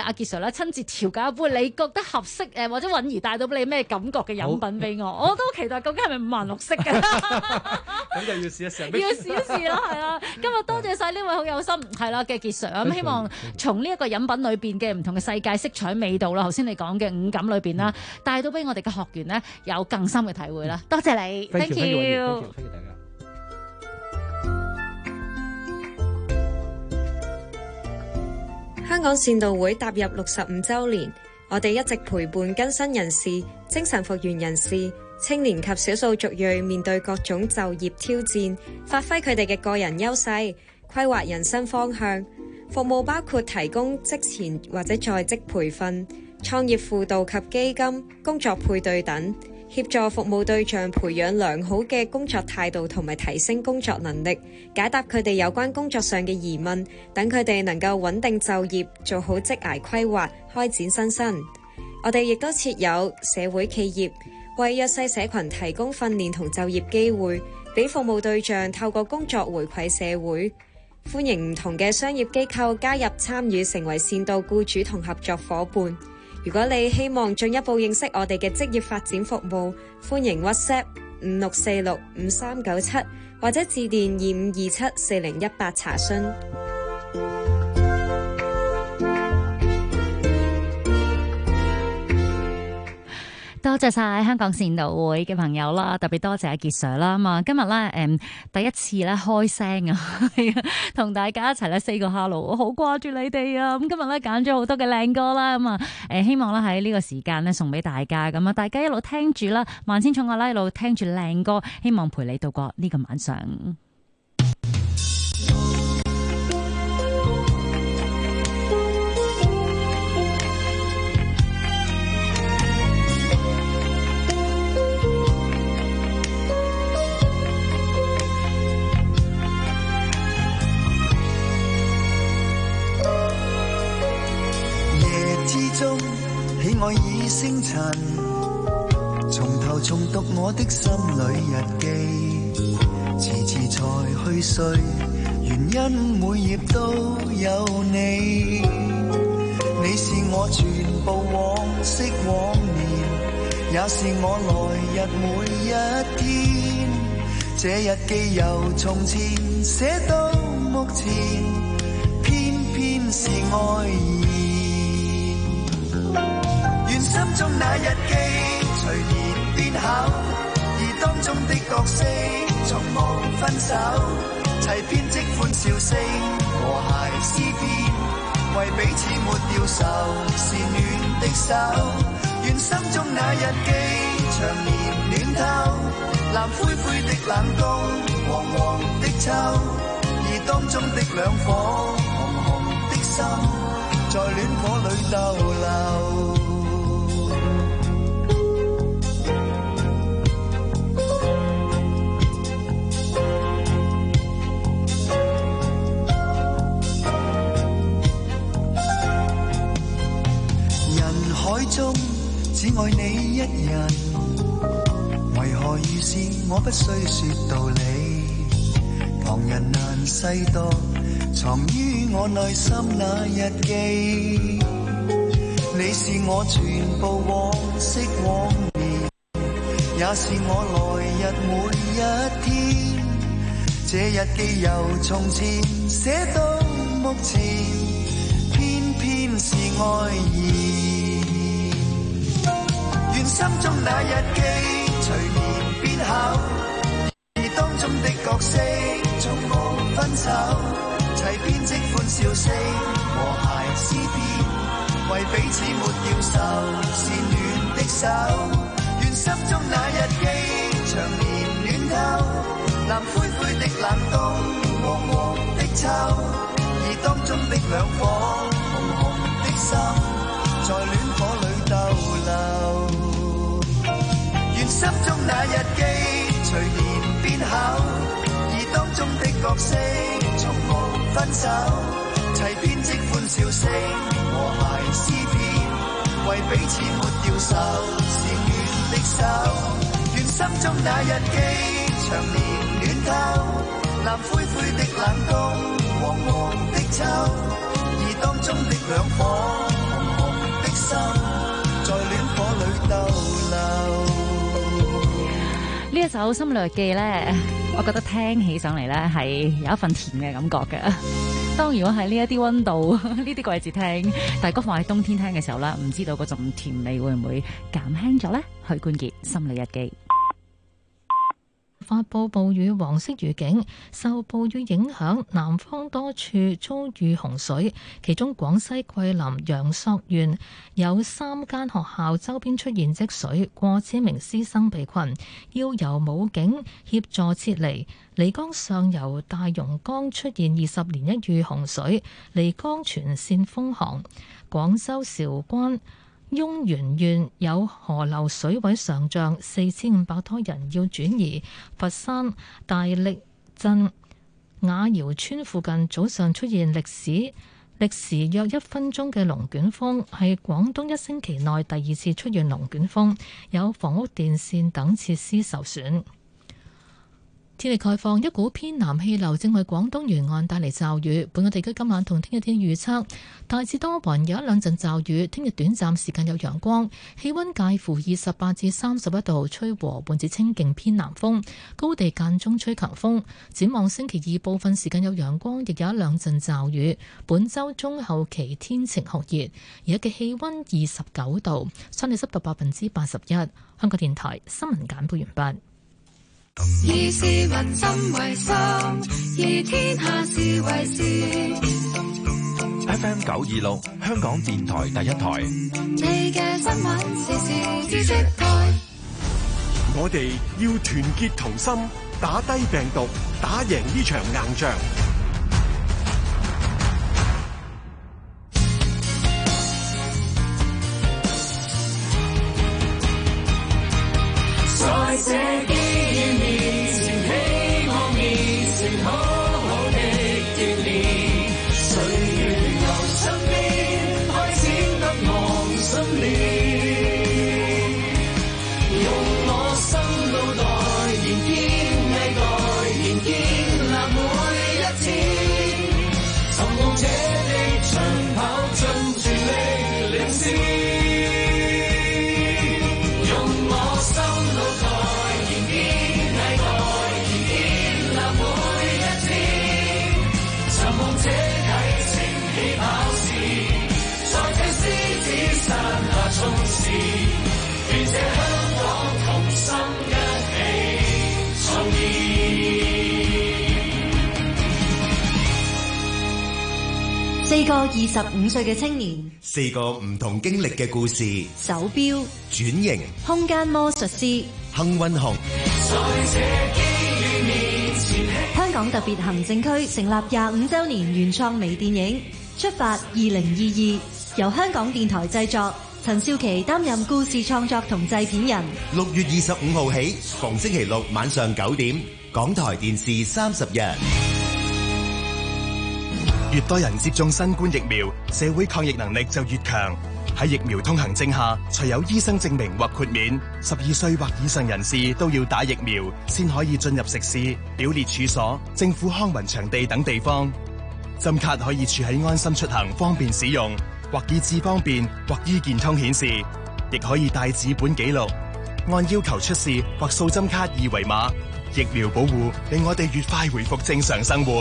咧親自調教一杯你覺得合適誒，或者允兒帶到俾你咩感覺嘅飲品俾我，我都期待究竟係咪5顏6色嘅？ 咁就要試一試， 要試一試啦，係啦。今日多謝晒呢位好有心係啦嘅傑 Sir，咁希望從呢一個飲品裏邊嘅唔同嘅世界色彩味道啦，頭先你講嘅五感裏邊啦，帶到俾我哋嘅學員呢有更深嘅體會啦。多謝你 ，thank you。 香港善導會踏入65週年，我哋一直陪伴更新人士、精神復原人士、青年及少數族裔面對各種就業挑戰，發揮佢哋嘅個人優勢，規劃人生方向。服務包括提供職前或者在職培訓、創業輔導及基金、工作配對等，協助服務對象培養良好嘅工作態度同埋提升工作能力，解答佢哋有關工作上嘅疑問，等佢哋能夠穩定就業，做好職涯規劃，開展新生。我哋亦都設有社會企業，為弱勢社群提供訓練同就業機會，俾服務對象透過工作回饋社會。歡迎唔同嘅商業機構加入參與，成為善導僱主同合作夥伴。如果你希望進一步認識我哋嘅職業發展服務，歡迎 WhatsApp 56465397或者致電25274018查詢。 多謝晒香港善導會嘅朋友啦，特別多謝阿傑 Sir 啦。咁啊，今日咧第一次咧開聲啊，同大家一齊咧 say 個 hello，我好掛住你哋啊！咁今日咧揀咗好多嘅靚歌啦，咁啊希望咧喺呢個時間咧送俾大家，咁啊大家一路聽住啦，萬千寵愛啦，一路聽住靚歌，希望陪你度過呢個晚上。 喜愛已星塵，從頭重讀我的心裏日記，遲遲才去睡，原因每頁都有你。你是我全部往昔往年，也是我來日每一天。這日記由從前寫到目前，偏偏是愛意。願心中那日記隨年變厚，而當中的角色從無分手，齊編織歡笑聲和諧詩篇，為彼此沒掉愁，是暖的手。願心中那日記長年暖透，藍灰灰的冷冬，黃黃的秋，而當中的兩顆紅紅的心，在戀火裏逗留。海中只愛你一人，為何遇事我不需說道理？旁人難細讀，藏於我內心那日記。你是我全部往昔往年，也是我來日每一天。這日記由從前寫到目前，偏偏是愛意。願心中那日記隨年變厚，而當中的角色從無分手，齊編織歡笑聲和諧詩篇，為彼此沒掉愁，是暖的手。願心中那日記長年暖透，藍灰灰的冷冬，黃黃的秋，而當中的兩顆紅紅的心，在戀火裏逗留。心中那日記隨年變厚，而當中的角色從無分手，齊編織歡笑聲和諧詩篇，為彼此沒掉愁，是暖的手。願心中那日記長年暖透，藍灰灰的冷冬，黃黃的秋，而當中的兩顆紅紅心，在戀火裏逗留。 呢一首《心裏日記》咧，我覺得聽起上嚟咧係有一份甜嘅感覺嘅。當如果係呢一啲溫度、呢啲季節聽，但係嗰放喺冬天聽嘅時候咧，唔知道嗰陣甜味會唔會減輕咗咧？許冠傑《心裏日記》。 發布暴雨黃色預警，受暴雨影響，南方多處遭遇洪水，其中廣西桂林陽朔縣有3間學校周邊出現積水，過千名師生被困，要由武警協助撤離。漓江上游大榕江出現20年一遇洪水，漓江全線封航。廣州韶關雍源縣有河流水位上漲，4500多人要轉移。佛山大力鎮雅瑤村附近早上出現歷時約1分鐘嘅龍捲風，係廣東1星期內第2次出現龍捲風，有房屋電線等設施受損。天氣概況，一股偏南氣流正為廣東沿岸帶嚟驟雨。本港地區今晚同聽日天預測大致多雲，有一兩陣驟雨。聽日短暫時間有陽光，氣溫介乎28至31度，吹和緩至清勁偏南風，高地間中吹強風。展望星期二部分時間有陽光，亦有一兩陣驟雨。本週中後期天晴酷熱，而家嘅氣溫29度，相對濕度81%。香港電台新聞簡報完畢。 以市民心為心，以天下事為事。 FM 926，香港電台第一台。 你嘅新聞時事知識台。 我哋要團結同心，打低病毒，打贏呢場硬仗。 在這好好的鍛鍊，歲月由身邊開展得望心念，用我心腦袋燃堅毅代，燃建立每一天，尋夢者的長跑盡全力領先。 四個25歲嘅青年 ，4個唔同經歷嘅故事， 手錶轉型， 空間魔術師， 幸運紅。 香港特別行政區成立25週年原創微電影《出發2022》，由香港電台製作，陳少琪擔任故事創作同製片人。 6月25號起，逢星期六晚上9點，港台電視30日。 越多人接種新冠疫苗，社會抗疫能力就越強。喺疫苗通行證下，除有醫生證明或豁免，12歲或以上人士都要打疫苗，先可以進入食肆、表列處所、政府康文場地等地方。針卡可以儲喺安心出行，方便使用，或以智方便，或醫健通顯示，亦可以帶紙本記錄，按要求出示或掃針卡二維碼。疫苗保護令我哋越快回復正常生活。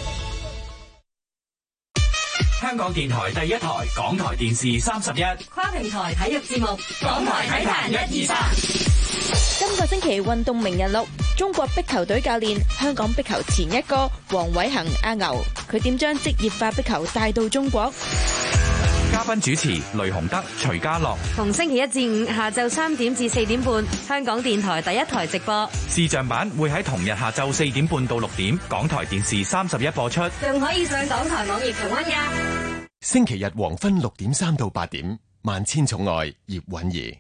香港電台第一台，港台電視31， 跨平台體育節目，港台體壇1、2、3。 今個星期運動名人錄，中國壁球隊教練、香港壁球前一哥黃偉恒阿牛，佢點將職業化壁球帶到中國？ 嘉賓主持雷洪德、徐家樂。 逢星期一至五下晝3點至4點半，香港電台第一台直播。 視像版會喺同日下晝4點半到6點，港台電視31播出。 仲可以上港台網頁重溫㗎。 星期日黃昏6點3到8點，萬千寵愛葉韻儀。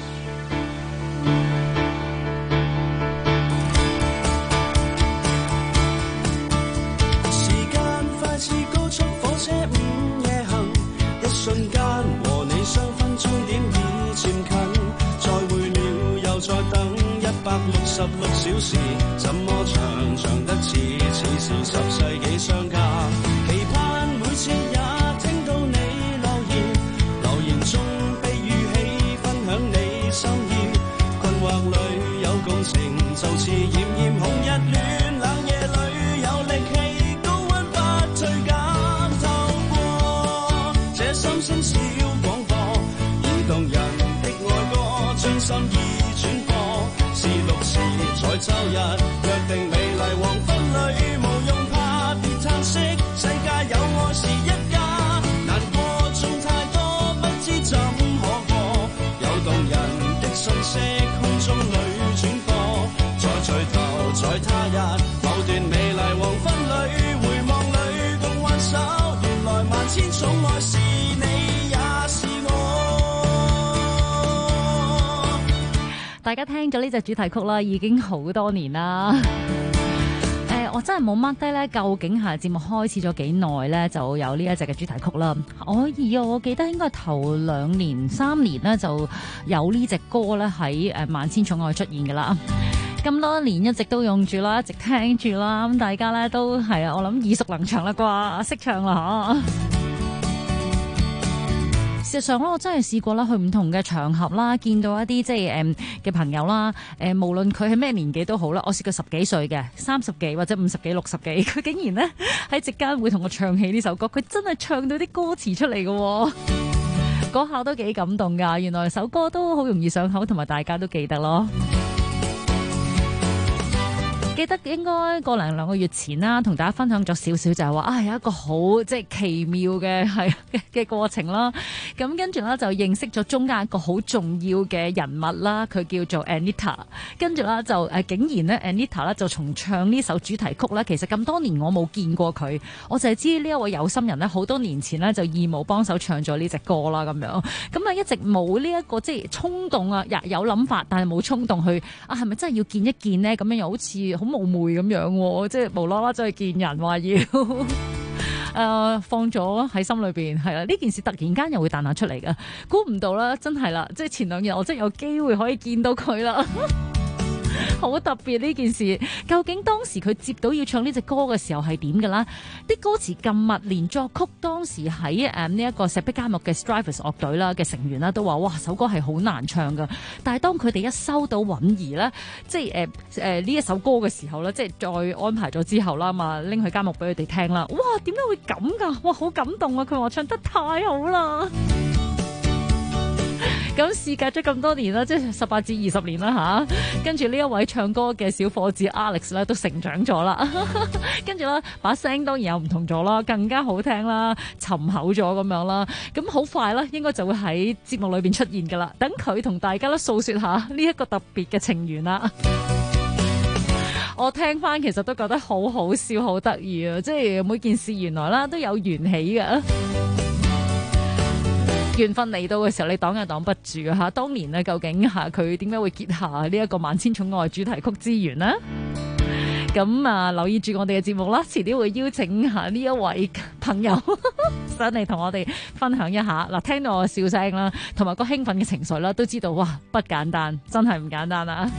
時間快似高速火車午夜行，一瞬間和你相分終點已漸近，再會了又再等166小時，怎麼長得似是10世紀相隔，期盼每次也聽到你留言中日暖，冷夜裏有力氣，高溫不退減。透過這心聲小廣播，移動人的愛歌，專心意轉播，是6時在周日，約定美麗黃昏裏，無用怕別嘆息，世界有愛是一家，難過總太多，不知怎可過，有動人的訊息，空中裏轉播，再聚頭在他日，某段美麗黃昏裏，回望裏共挽手，原來萬千寵愛是你也是我。 大家聽咗呢隻主題曲啦，已經好多年啦。我真係冇 mark 低咧，究竟係節目開始咗幾耐咧，就有呢一隻嘅主題曲啦。我記得應該係頭2年3年咧，就有呢隻歌咧喺萬千寵愛出現㗎啦。咁多年一直都用住啦，一直聽住啦，咁大家咧都係我諗耳熟能詳啦啩，識唱啦嚇。事實上咧，我真係試過啦，去唔同嘅場合啦，見到一啲即係嘅朋友啦，無論佢係咩年紀都好啦，我試過10幾歲嘅、30幾或者50幾、60幾，佢竟然咧喺席間會同我唱起呢首歌，佢真係唱到啲歌詞出嚟嘅喎，嗰下都幾感動㗎。原來首歌都好容易上口，同埋大家都記得咯。記得應該個零2個月前啦，同大家分享咗少少，就係話有一個好即係奇妙嘅過程啦。咁跟住咧就認識咗中間一個好重要嘅人物啦，佢叫做 Anita。跟住咧就竟然咧 Anita 咧就重唱呢首主題曲咧。其實咁多年我冇見過佢，我就係知呢一位有心人咧，好多年前咧就義務幫手唱咗呢隻歌啦咁樣。咁啊一直冇呢一個即係衝動啊，有諗法，但係冇衝動去係咪真係要見一見呢？咁樣又好似好冒昧咁樣，即係無啦啦走去見人話要放咗喺心裏邊，係啦，呢件事突然間又會彈下出嚟㗎，估唔到啦，真係啦，即係前2日我真係有機會可以見到佢啦。好特別呢件事，究竟當時佢接到要唱呢隻歌嘅時候係點㗎啦？啲歌詞咁密，連作曲當時喺呢一個石壁監獄嘅 Strivers 樂隊啦嘅成員啦都話：哇，首歌係好難唱㗎。但係當佢哋一收到允兒咧，即係呢一首歌嘅時候咧，即係再安排咗之後啦嘛，拎去監獄俾佢哋聽啦。哇，點解會咁㗎？哇，好感動啊！佢話唱得太好啦。咁事隔咗咁多年啦，即係18至20年啦吓，跟住呢一位唱歌嘅小伙子 Alex 咧都成長咗啦，跟住咧把聲當然又唔同咗啦，更加好聽啦，沉厚咗咁樣啦。咁好快啦，應該就會喺節目裏邊出現噶啦。等佢同大家咧訴說下呢一個特別嘅情緣啦。我聽翻其實都覺得好好笑，好得意啊！即係每件事原來啦都有緣起嘅。緣分嚟到嘅時候，你擋又擋不住啊！嚇，當年咧究竟佢點解會結下呢一個萬千寵愛主題曲之緣呢？咁留意住我哋嘅節目啦，遲啲會邀請下呢一位朋友上嚟同我哋分享一下。嗱，聽到我嘅笑聲啦，同埋個興奮嘅情緒啦，都知道哇，不簡單，真係唔簡單啊！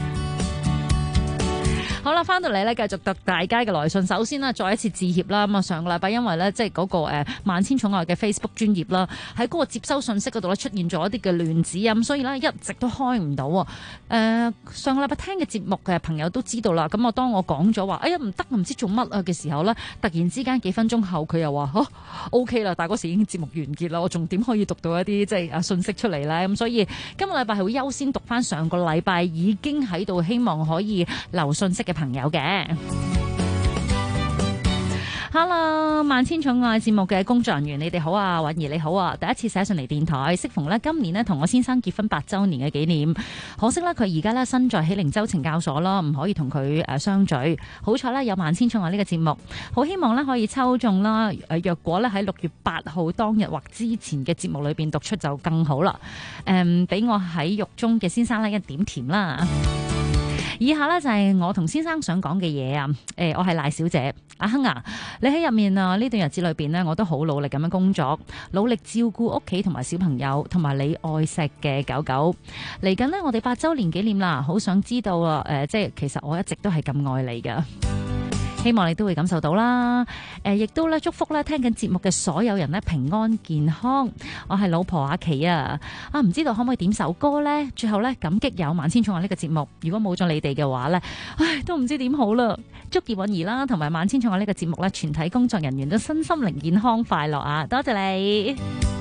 好啦，翻到嚟咧，繼續讀大家嘅來信。首先啦，再一次致歉啦。咁啊，上個禮拜因為咧，即係嗰個萬千寵愛嘅 Facebook 專頁啦，喺嗰個接收信息嗰度咧出現咗一啲嘅亂子啊，咁所以咧一直都開唔到。上個禮拜聽嘅節目嘅朋友都知道啦。咁當我講咗話，哎呀唔得，唔知做乜啊嘅時候咧，突然之間幾分鐘後佢又話OK 啦，但係嗰時已經節目完結啦，我仲點可以讀到一啲即係信息出嚟咧？咁所以今個禮拜係會優先讀翻上個禮拜已經喺度希望可以留信息嘅朋友嘅。Hello， 萬千寵愛節目嘅工作人員，你哋好啊，允兒你好啊，第一次寫上嚟電台，適逢呢今年呢同我先生結婚8週年嘅紀念，可惜呢佢而家呢身在喜靈洲懲教所啦，唔可以同佢相聚。好彩呢有萬千寵愛呢個節目，好希望呢可以抽中啦。若果呢喺6月8號當日或之前嘅節目裏邊讀出就更好啦。俾我喺獄中嘅先生呢一點甜啦。以下呢就係我同先生想講嘅嘢啊！我係賴小姐，阿亨啊，你喺入面啊呢段日子裏邊呢，我都好努力咁樣工作，努力照顧屋企同埋小朋友，同埋你愛錫嘅狗狗。嚟緊呢，我哋8週年紀念啦，好想知道啊！即係其實我一直都係咁愛你噶。 希望你都會感受到啦。亦都咧祝福咧聽緊節目嘅所有人咧平安健康。我係老婆阿琪啊，唔知道可唔可以點首歌呢？最後咧感激有萬千寵愛呢個節目，如果冇咗你哋嘅話咧，都唔知點好啦。祝葉韻儀啦，同埋萬千寵愛呢個節目咧，全體工作人員都身心靈健康快樂啊！多謝你。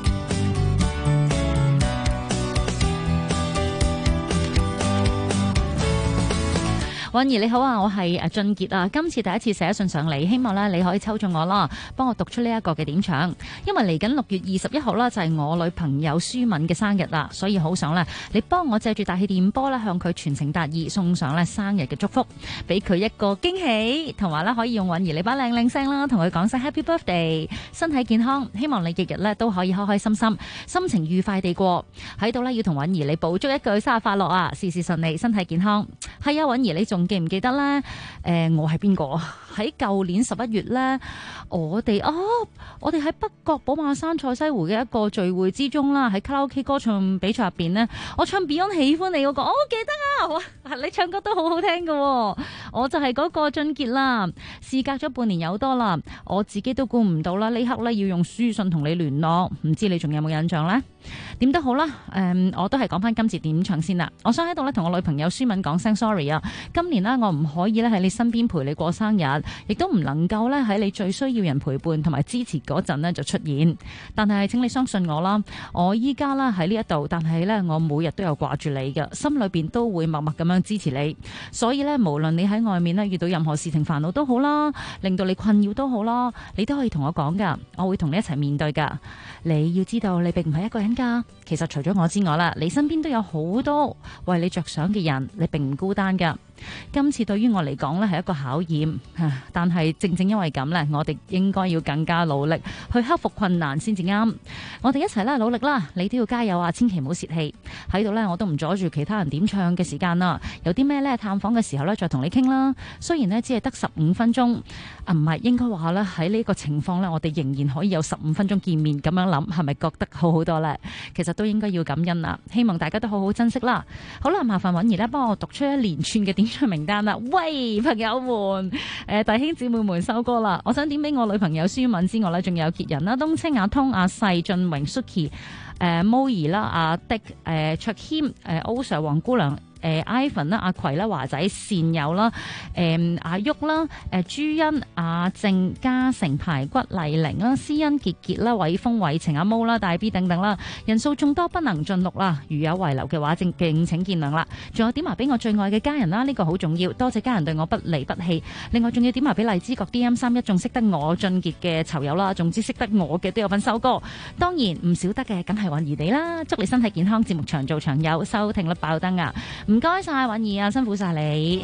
韻儀你好啊，我係俊傑啊，今次第一次寫信上嚟，希望咧你可以抽中我啦，幫我讀出呢一個嘅點唱，因為嚟緊6月21號啦，就係我女朋友舒敏嘅生日啦，所以好想咧你幫我借住大氣電波咧向佢傳情達意，送上咧生日嘅祝福，俾佢一個驚喜，同埋咧可以用韻儀你把靚靚聲啦，同佢講聲 Happy Birthday， 身體健康，希望你日日咧都可以開開心心，心情愉快地過。喺度咧要同韻儀你補祝一句生日快樂啊，事事順利，身體健康。係啊，韻儀你仲記唔記得咧？我係邊個？喺舊年11月咧，我哋喺北角寶馬山賽西湖嘅一個聚會之中啦，喺卡拉 OK 歌唱比賽入邊呢，我唱 Beyond 喜歡你嗰個，我記得啊，哇，你唱歌都好好聽噶，我就係嗰個俊傑啦。事隔咗半年有多啦，我自己都估唔到啦，呢刻咧要用書信同你聯絡，唔知你仲有冇印象呢？點都好啦，我都係講翻今次點唱先啦。我想喺度咧同我女朋友舒敏講聲 sorry 啊，今年呢，我唔可以咧喺你身邊陪你過生日，亦都唔能夠咧喺你最需要人陪伴同埋支持嗰陣呢就出現。但係請你相信我啦，我依家啦喺呢一度，但係咧我每日都有掛住你嘅，心裏邊都會默默咁樣支持你。所以咧，無論你喺外面咧遇到任何事情煩惱都好啦，令到你困擾都好啦，你都可以同我講噶，我會同你一齊面對噶。你要知道，你並唔係一個人噶。其實除咗我之外啦，你身邊都有好多為你着想嘅人，你並唔孤單噶。今次對於我嚟講呢係一個考驗，但係正正因為咁呢，我哋應該要更加努力去克服困難先至啱。我哋一齊啦，努力啦！你都要加油啊！千祈唔好泄氣。喺度呢，我都唔阻住其他人點唱嘅時間啦。有啲咩呢？探訪嘅時候呢，再同你傾啦。雖然呢，只係得15分鐘，唔係應該話呢，喺呢個情況呢，我哋仍然可以有15分鐘見面，咁樣諗係咪覺得好好多呢？其實都應該要感恩啦。希望大家都好好珍惜啦。好啦，麻煩韻儀呢，幫我讀出一連串嘅點唱名單啦。喂，朋友們，弟兄姊妹們收歌啦。我想點俾我女朋友舒敏之外呢，仲有傑人啦、冬青、阿通、阿細、俊榮、Suki、毛兒啦、阿迪、卓謙、歐 Sir、黃姑娘、Ivan 啦、阿葵啦、華仔、善友啦、阿旭啦、朱茵、阿正、嘉誠、排骨、麗玲啦、思欣、傑傑啦、偉峰、偉晴、阿毛啦、大 B 等等啦，人數眾多不能盡錄啦，如有遺留嘅話，敬請見諒啦。仲有點埋俾我最愛嘅家人啦，呢個好重要，多謝家人對我不離不棄。另外仲要點埋俾荔枝角 DM31，仲識得我俊傑嘅囚友啦，總之識得我嘅都有份收歌。當然唔少得嘅，梗係韻儀你啦，祝你身體健康，節目長做長有，收聽率爆燈啊！唔該晒韻儀啊，辛苦晒你。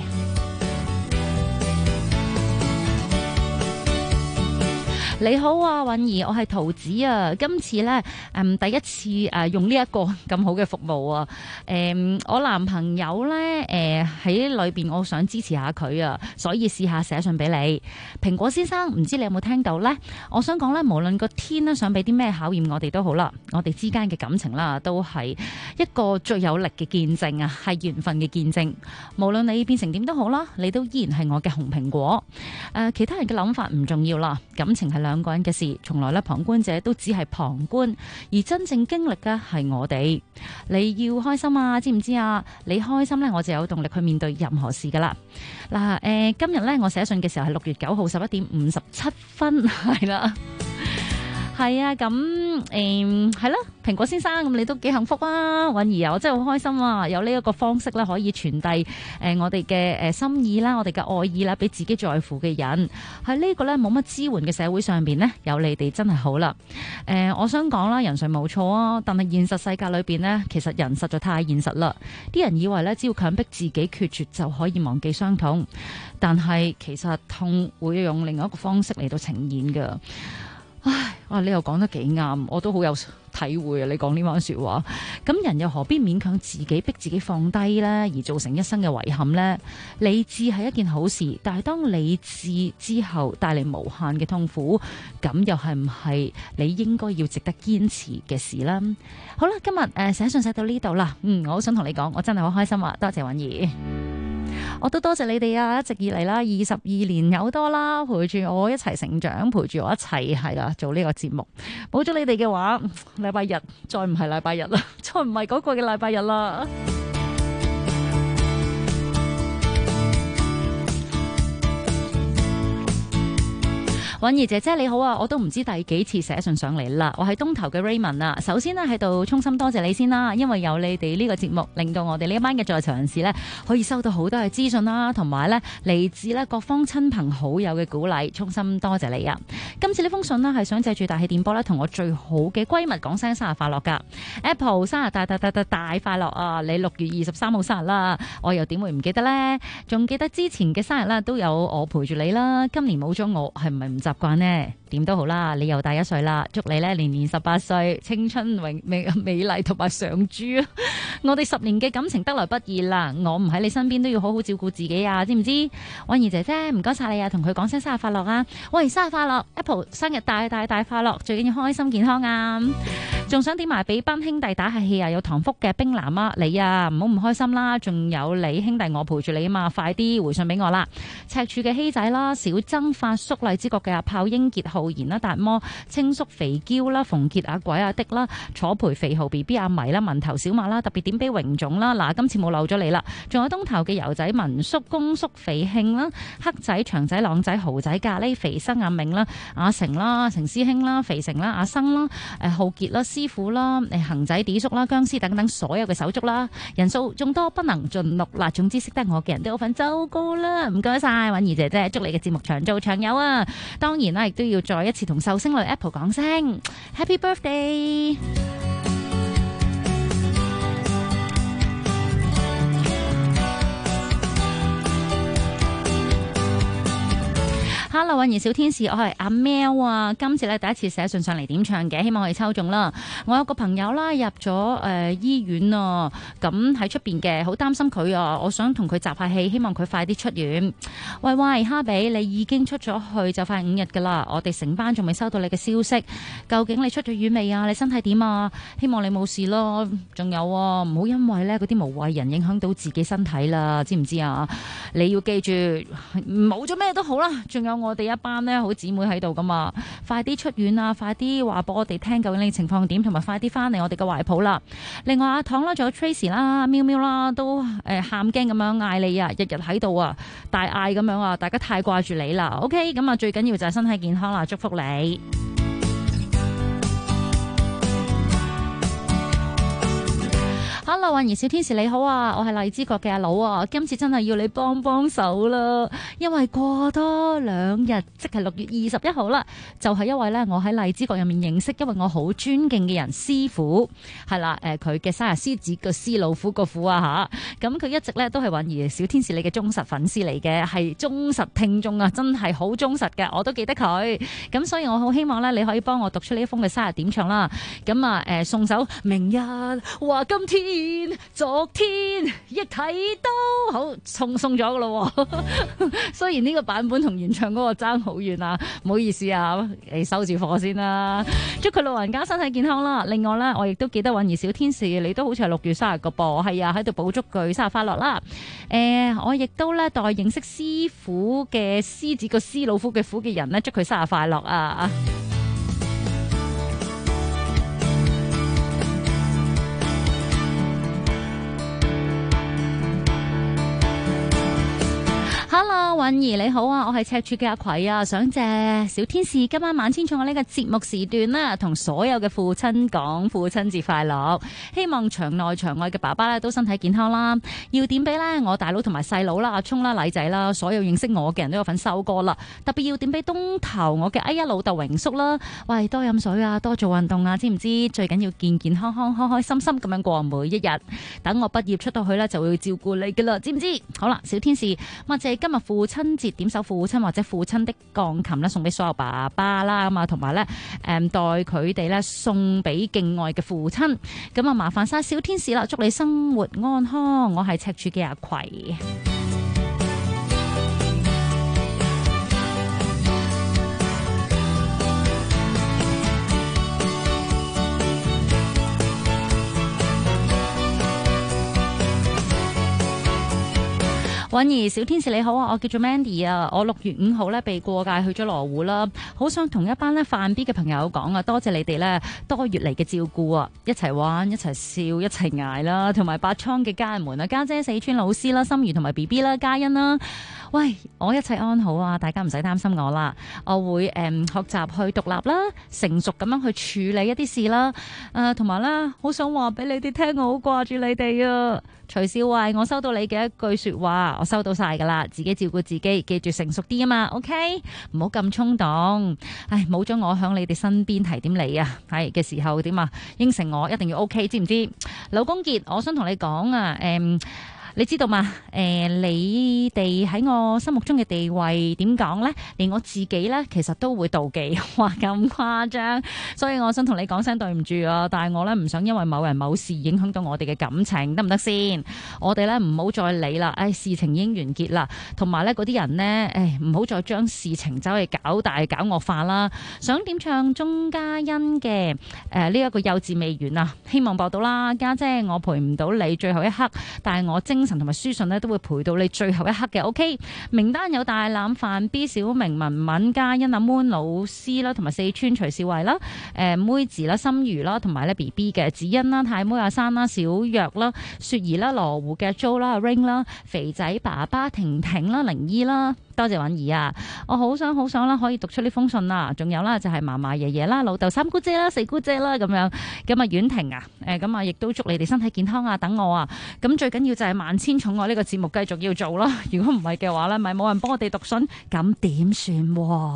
你好啊，韻儀，我係桃子啊。今次呢，第一次用呢一個咁好嘅服務啊。我男朋友呢，喺裏邊，我想支持下佢啊，所以試下寫信俾你。蘋果先生，唔知你有冇聽到呢？我想講呢，無論個天呢想俾啲咩考驗我哋都好啦，我哋之間嘅感情啦，都係一個最有力嘅見證啊，係緣分嘅見證。無論你變成點都好啦，你都依然係我嘅紅蘋果。其他人嘅諗法唔重要啦，感情係兩個人嘅事，從來咧旁觀者都只係旁觀，而真正經歷嘅係我哋。你要開心啊，知唔知啊？你開心呢，我就有動力去面對任何事噶啦。嗱，今日呢，我寫信嘅時候係6月9號11點57分，係啦。係啊，咁係啦，蘋果先生，咁你都幾幸福啊！韻儀啊，我真係好開心啊！有呢一個方式咧，可以傳遞我哋嘅心意啦，我哋嘅愛意啦，俾自己在乎嘅人。喺呢個咧冇乜支援嘅社會上邊呢，有你哋真係好啦。我想講啦，人誰冇錯啊，但係現實世界裏邊呢，其實人實在太現實啦。啲人以為咧，只要強迫自己決絕就可以忘記傷痛，但係其實痛會用另外一個方式嚟到呈現㗎。唉，你又講得幾啱，我都好有體會啊！你講呢番說話，咁人又何必勉強自己逼自己放低呢？而造成一生嘅遺憾呢？理智係一件好事，但係當理智之後帶嚟無限嘅痛苦，咁又係唔係你應該要值得堅持嘅事啦？好啦，今日寫信寫到呢度啦，我好想同你講，我真係好開心啊！多謝韻儀。 我都多謝你哋啊！一直以嚟啦，22年有多啦，陪住我一齊成長，陪住我一齊係啦做呢個節目。冇咗你哋嘅話，禮拜日再唔係禮拜日啦，再唔係嗰個嘅禮拜日啦。韻儀姐姐你好啊，我都唔知第幾次寫信上嚟啦。我係東頭嘅 Raymond 啊。首先呢，喺度衷心多謝你先啦，因為有你哋呢個節目，令到我哋呢一班嘅在場人士呢，可以收到好多嘅資訊啦，同埋呢嚟自呢各方親朋好友嘅鼓勵，衷心多謝你啊！今次呢封信呢，係想借住大氣電波呢，同我最好嘅閨蜜講聲生日快樂㗎。Apple 生日大快樂啊！你6月23號生日啦，我又點會唔記得呢？仲記得之前嘅生日啦，都有我陪住你啦。今年冇咗我，係唔係唔習慣呢？點都好啦，你又大1歲啦，祝你呢年年18歲，青春美麗同埋常駐啊！我哋10年嘅感情得來不易啦，我唔喺你身邊都要好好照顧自己啊，知唔知？韻儀姐姐唔該晒你啊，同佢講聲生日快樂啊！喂，生日快樂 ，Apple 生日大快樂，最緊要開心健康啊！仲想點埋俾班兄弟打下氣啊！有唐福嘅冰男啊，你啊唔好唔開心啦，仲有你兄弟我陪住你啊嘛，快啲回信俾我啦！赤柱嘅希仔啦，小曾發叔荔枝角嘅阿炮英傑浩然啦，達摩青叔肥嬌啦，馮傑阿鬼阿的啦，楚培肥豪 B B 阿迷啦，文頭小馬啦，特別點俾榮總啦，嗱今次冇漏咗你啦，仲有東頭嘅油仔文叔公叔肥慶啦，黑仔長仔朗仔豪仔咖喱肥生阿明啦，阿成啦，成師兄啦，肥成啦，阿生啦，浩傑啦，師傅啦，恒仔 D 叔啦，僵屍等等所有嘅手足啦，人數眾多不能盡錄啦，總之識得我嘅人都有份周高啦，唔該晒韻儀姐姐，祝你嘅節目長做長有啊！當然啦，亦都要再一次同壽星女 Apple 講聲 Happy Birthday。Hello， 韻儀小天使，我係阿喵啊！今次咧第一次寫信上嚟點唱嘅，希望可以抽中啦。我有個朋友啦入咗醫院啊，咁喺出邊嘅，好擔心佢啊！我想同佢集下氣，希望佢快啲出院。喂，哈比，你已經出咗去就快5日噶啦，我哋成班仲未收到你嘅消息，究竟你出咗院未啊？你身體點啊？希望你冇事咯。仲有啊，唔好因為咧嗰啲無謂人影響到自己身體啦，知唔知啊？你要記住，冇咗咩都好啦，仲有我哋一班咧好姊妹喺度噶嘛，快啲出院啊！快啲話俾我哋聽究竟你情況點，同埋快啲翻嚟我哋嘅懷抱啦。另外阿糖啦，仲有 Tracy 啦、喵喵啦，都喊驚咁樣嗌你啊，日日喺度啊，大嗌咁樣啊，大家太掛住你啦。OK， 咁啊最緊要就係身體健康啦，祝福你。Hello， 韻儀小天使你好啊，我係荔枝角嘅阿佬啊，今次真係要你幫手啦，因為過多2日，即係6月21號啦，就係一位咧我喺荔枝角入面認識，因為我好尊敬嘅人師傅，係啦，佢嘅生日獅子個獅老虎個虎啊吓，咁佢一直咧都係韻儀小天使你嘅忠實粉絲嚟嘅，係忠實聽眾啊，真係好忠實嘅，我都記得佢，咁所以我好希望咧你可以幫我讀出呢一封嘅生日點唱啦，咁啊送首明日話今天。昨天亦睇都好送咗噶咯，雖然呢個版本同原唱嗰個爭好遠啊，唔好意思啊，你收住貨先啦。祝佢老人家身體健康啦。另外咧，我亦都記得韻儀小天使，你都好似係6月生日個噃，係啊，喺度補祝佢生日快樂啦。我亦都咧代認識師傅嘅獅子個獅老虎嘅虎嘅人咧，祝佢生日快樂啊！Hello， 韻儀你好啊，我係赤柱嘅阿葵啊，想借小天使今晚晚千唱嘅呢個節目時段啦，同所有嘅父親講父親節快樂，希望場內場外嘅爸爸咧都身體健康啦。要點俾咧我大佬同埋細佬啦，阿聰啦、禮仔啦，所有認識我嘅人都有份收歌啦。特別要點俾東頭我嘅哎呀老豆榮叔啦，喂，多飲水啊，多做運動啊，知唔知？最緊要健健康康、開開心心咁樣過每一日。等我畢業出到去咧，就會照顧你噶啦，知唔知？好啦，小天使，或者今日父親節點首父親或者父親的鋼琴咧，送俾所有爸爸啦，咁啊，同埋咧代佢哋咧送俾敬愛嘅父親。咁啊，麻煩晒小天使啦，祝你生活安康。我係赤柱嘅阿葵。 韻兒小天使你好啊，我叫做 Mandy 啊，我6月5號咧被過界去咗羅湖啦，好想同一班咧泛 B 嘅朋友講啊，多謝你哋咧多月嚟嘅照顧啊，一齊玩，一齊笑，一齊捱啦，同埋八倉嘅家人們啊，家姐四川老師啦，心如同埋 BB 啦，嘉欣啦，喂，我一切安好啊，大家唔使擔心我啦，我會學習去獨立啦，成熟咁樣去處理一啲事啦，同埋啦，好想話俾你哋聽，我好掛住你哋啊！徐少慧，我收到你嘅一句說話，我收到晒噶啦，自己照顧自己，記住成熟啲啊嘛 ，OK， 唔好咁衝動。唉，冇咗我響你哋身邊提點你啊，係嘅時候點啊？應承我一定要 OK， 知唔知？老公傑，我想同你講啊，你知道嘛？你哋喺我心目中嘅地位點講呢？連我自己呢，其實都會妒忌，話咁誇張。所以我想同你講聲對唔住啊！但係我呢，唔想因為某人某事影響到我哋嘅感情，得唔得先？我哋呢，唔好再理啦。事情已經完結啦。同埋呢，嗰啲人呢，唔好再將事情走去搞大、搞惡化啦。想點唱鐘嘉欣嘅呢一個幼稚未完啊！希望播到啦，家姐，我陪唔到你最後一刻，但係我精神同埋書信咧都會陪到你最後一刻嘅 ，OK？ 名單有大欖范 B、小明、文文、嘉欣、阿 Moon 老師啦，同埋四川徐少慧啦，妹子啦、心如啦，同埋咧 BB 嘅子欣啦、太妹阿珊啦、小若啦、雪兒啦、羅湖嘅 Jo 啦、Ring 啦、肥仔爸爸、婷婷啦、靈姨啦。多謝韻兒啊！我好想啦，可以讀出呢封信啦。仲有啦，就係嫲嫲、爺爺啦、老豆、三姑姐啦、四姑姐啦咁樣。咁啊，婉婷啊，咁啊，亦都祝你哋身體健康啊！等我啊，咁最緊要就係萬千寵愛呢個節目繼續要做啦。如果唔係嘅話咧，咪冇人幫我哋讀信，咁點算？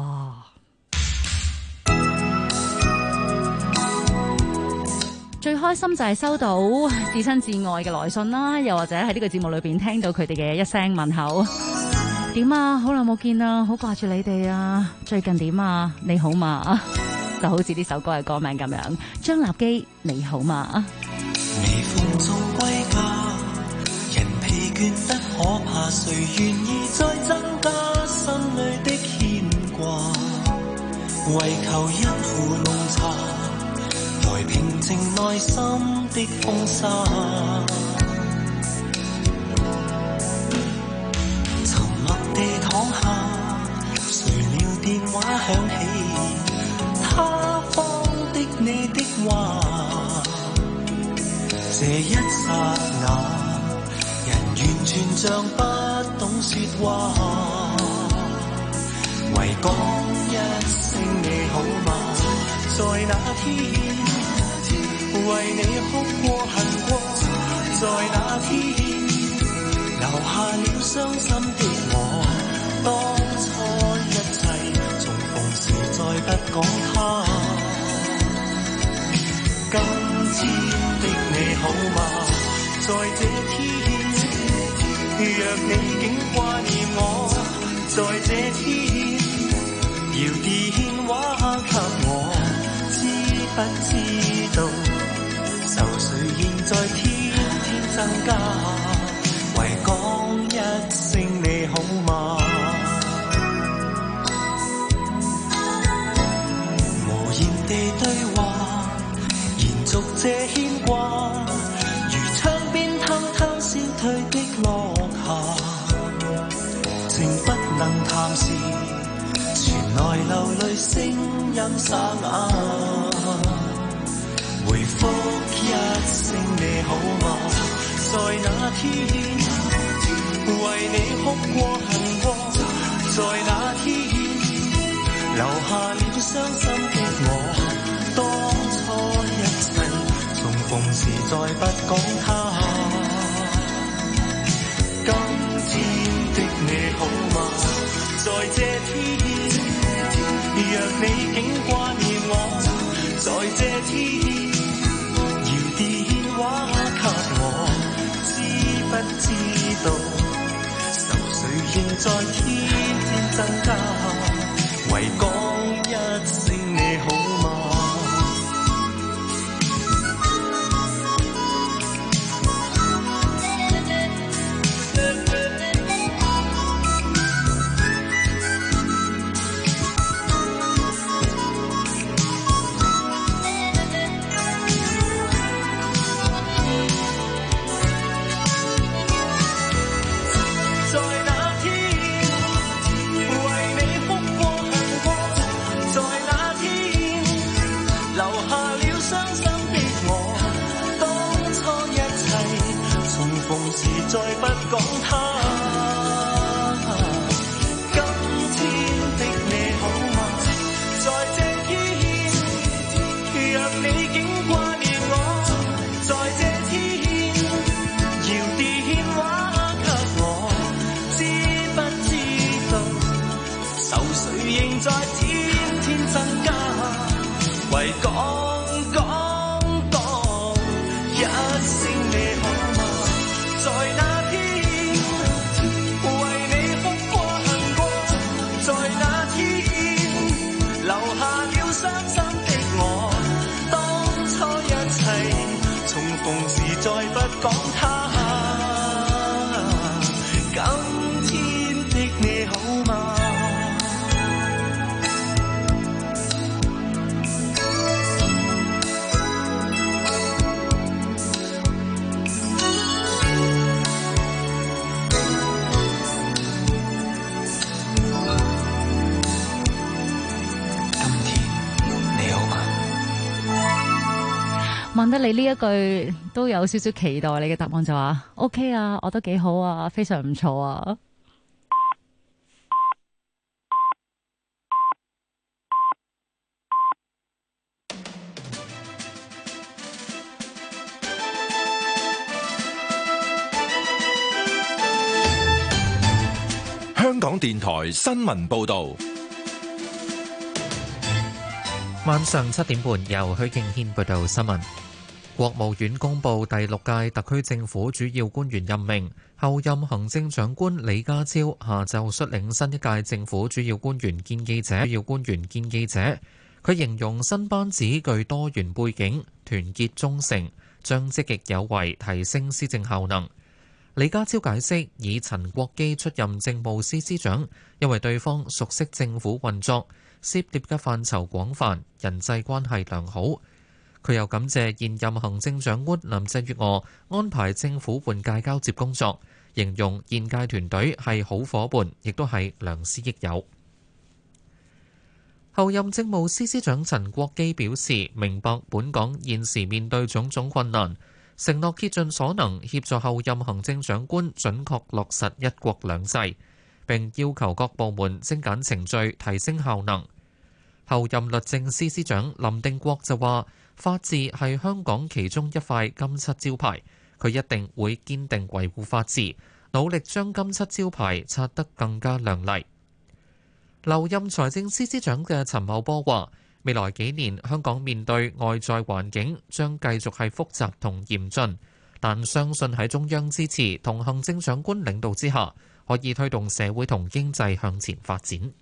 最開心就係收到至親至愛嘅來信啦，又或者喺呢個節目裏邊聽到佢哋嘅一聲問候。點啊？好耐冇見啦，好掛住你哋啊！最近點啊？你好嘛？就好似呢首歌嘅歌名咁樣，張立基你好嘛？ 微風中歸家，人疲倦得可怕，誰願意再增加心裏的牽掛？為求一壺濃茶，來平靜內心的風沙。地躺下，誰料電話響起，他方的你的話，這一剎那，人完全像不懂說話，唯講一聲你好嗎？在那天，為你哭過恨過，在那天，留下了傷心的我。當初一切重逢時再不講他，今天的你好嗎？在這天，若你竟掛念我，在這天，搖電話給我，知不知道愁緒現在天天增加，唯講一聲你好嗎？地對話，延續這牽掛，如窗邊偷偷消退的落霞，情不能談時，傳來流淚聲音沙啞，回覆一聲你好嗎？在那天，為你哭過恨過，在那天，留下了傷心的我。當初一切重逢時再不講他，今天的你好嗎？在這天，若你竟掛念我，在這天，搖電話給我，知不知道愁緒仍在天天增加，唯講一聲你好嗎？在再不講他。今天的你好嗎？在這天，若你竟掛念我，在這天，要電話給我，知不知道愁緒仍在天天增加，為講一聲你好嗎？在那天為你哭過恨過，在那天留下了傷心的我，當初一切重逢時再不講他。今天的你好嗎？ 問得你呢一句都有少少期待，你嘅答案就話 OK 啊，我都幾好啊，非常唔錯啊。 香港電台新聞報導。 晚上7點半，由許敬軒報道新聞。國務院公布第6屆特區政府主要官員任命，候任行政長官李家超下晝率領新一屆政府主要官員見記者。佢形容新班子具多元背景，團結忠誠，將積極有為提升施政效能。李家超解釋，以陳國基出任政務司司長，因為對方熟悉政府運作，涉獵嘅範疇廣泛，人際關係良好。佢又感謝現任行政長官林鄭月娥安排政府換屆交接工作，形容現屆團隊係好夥伴，亦都係良師益友。後任政務司司長陳國基表示，明白本港現時面對種種困難，承諾竭盡所能協助後任行政長官準確落實一國兩制，並要求各部門精簡程序，提升效能。後任律政司司長林定國就話，法治係香港其中一塊金漆招牌，佢一定會堅定維護法治，努力將金漆招牌擦得更加亮麗。留任財政司司長嘅陳茂波話，未來幾年香港面對外在環境將繼續係複雜同嚴峻，但相信喺中央支持同行政長官領導之下，可以推動社會同經濟向前發展。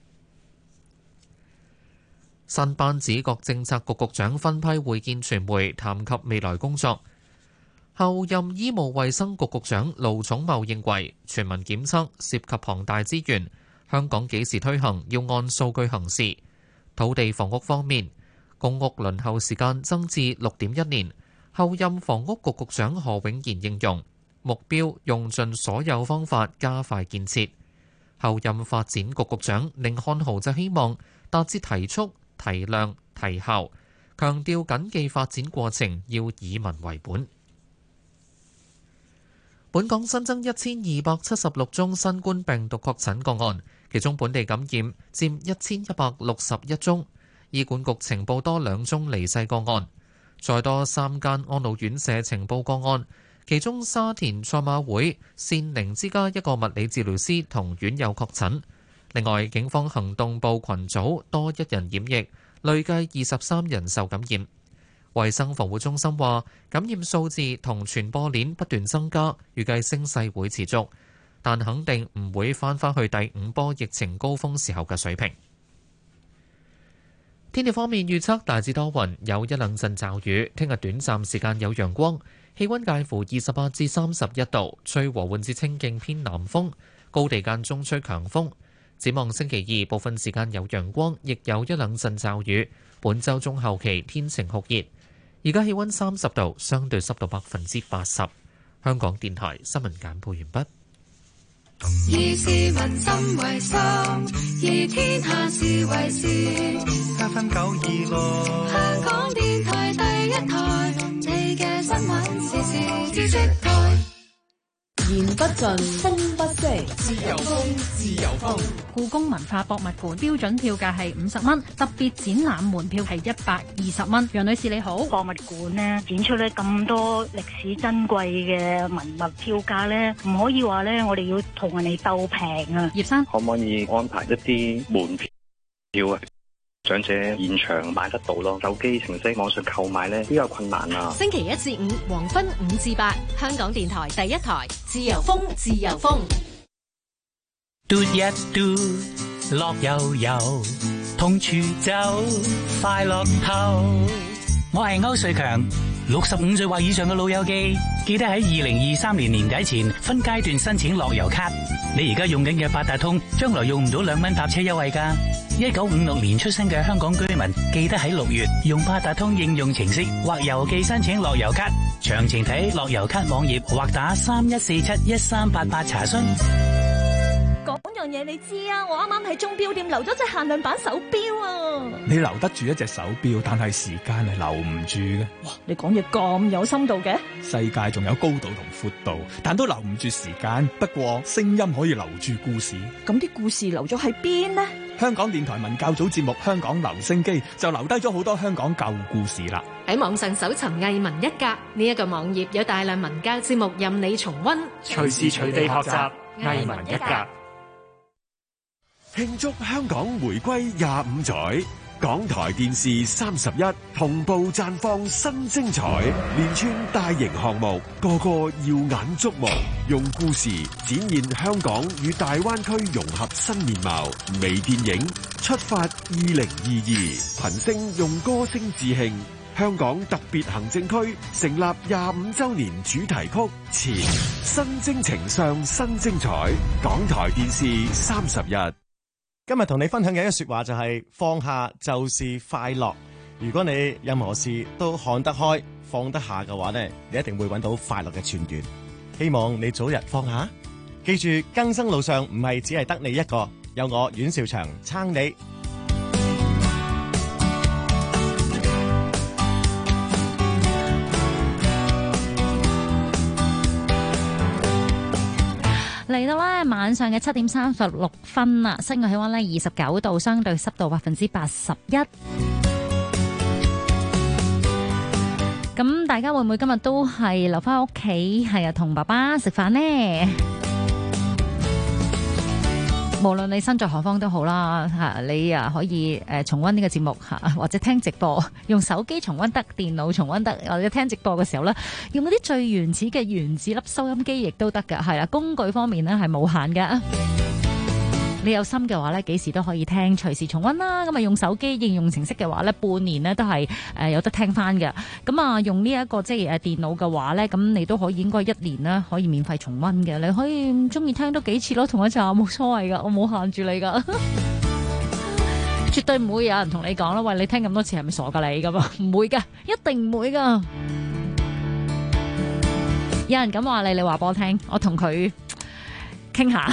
新班子各政策局局長分批會見傳媒，談及未來工作。後任醫務衛生局局長盧寵茂認為，全民檢測涉及龐大資源，香港幾時推行要按數據行事。土地房屋方面，公屋輪候時間增至6.1年。後任房屋局局長何永賢形容目標用盡所有方法加快建設。後任發展局局長寧漢豪就希望達至提速、提量、提效，強調謹記發展過程要以民為本。本港新增1276宗新冠病毒確診個案，其中本地感染佔1161宗。醫管局呈報多2宗離世個案，再多3間安老院舍呈報個案，其中沙田賽馬會善寧之家一個物理治療師同院友確診。另外，警方行動部群組多1人染疫，累計23人受感染。衛生防護中心話，感染數字同傳播鏈不斷增加，預計升勢會持續，但肯定唔會返返去第5波疫情高峰時候嘅水平。天氣方面預測大致多雲，有1-2陣驟雨。聽日短暫時間有陽光，氣溫介乎28至31度，吹和緩至清勁偏南風，高地間中吹強風。展望星期2部分時間有陽光，亦有1-2陣驟雨。本週中後期天晴酷熱。而家氣溫30度，相對濕度80%。香港電台新聞簡報完畢。 以市民心為心，以天下事為事。8分926，香港電台第1台，你嘅新聞時事知識台。 言不盡，風不息，自由風，自由風。 故宮文化博物館標準票價係50蚊，特別展覽門票係120蚊。楊女士你好， 博物館呢展出咧咁多歷史珍貴嘅文物，票價咧唔可以話咧我哋要同人哋鬥平啊。 葉生， 可唔可以安排一啲門票啊？長者現場買得到咯，手機程式網上購買咧比較困難啊。 星期1至5黃昏5至8，香港電台第一台，自由風，自由風。 嘟一嘟，樂悠悠，同處走，快樂透。我係歐瑞強，65歲或以上嘅老友記，記得喺2023年年底前分階段申請樂悠卡。你而家用緊嘅八達通，將來用唔到2蚊搭車優惠㗎。1956年出生嘅香港居民，記得喺6月用八達通應用程式或郵寄申請樂悠卡。詳情睇樂悠卡網頁或打31471388查詢。 講樣嘢你知啊，我啱啱喺鐘錶店留咗隻限量版手錶啊！ 你留得住一隻手錶，但係時間係留唔住嘅。 哇，你講嘢咁有深度嘅？ 世界仲有高度同闊度，但都留唔住時間。不過聲音可以留住故事。 咁啲故事留咗喺邊呢？ 香港電台文教組節目《香港留聲機》就留低咗好多香港舊故事啦。 喺網上搜尋藝文一格呢一個網頁，有大量文教節目任你重溫， 隨時隨地學習藝文一格。 慶祝香港回歸25載，港台電視31同步綻放新精彩，連串大型項目，個個耀眼矚目，用故事展現香港與大灣區融合新面貌。微電影出發2022，群星用歌聲致慶香港特別行政區成立25週年主題曲前，新征程上新精彩。港台電視31。 今日同你分享嘅一個說話就係放下就是快樂。如果你任何事都看得開放得下嘅話呢，你一定會揾到快樂嘅泉源。希望你早日放下。記住，更生路上唔係只係得你一個，有我阮兆祥撐你。 嚟到咧晚上嘅7點36分啦，室外氣溫咧29度，相對濕度81%。咁大家會唔會今日都係留翻屋企，係啊同爸爸食飯呢？無論你身在何方都好啦，你可以重溫呢個節目或者聽直播，用手機重溫得，電腦重溫得，或者聽直播嘅時候咧，用嗰啲最原始嘅原子粒收音機亦都得㗎，係啦，工具方面咧係無限嘅。你有心嘅話咧，幾時都可以聽，隨時重溫啦。咁啊，用手機應用程式嘅話咧，半年咧都係有得聽翻嘅。咁啊，用呢一個即係電腦嘅話咧，咁你都可以應該1年咧可以免費重溫嘅。你可以中意聽多幾次咯，同一集冇所謂噶，我冇限住你噶。絕對唔會有人同你講啦，喂，你聽咁多次係咪傻噶你咁啊？唔會噶，一定唔會噶。有人咁話你話俾我聽，我同佢傾下。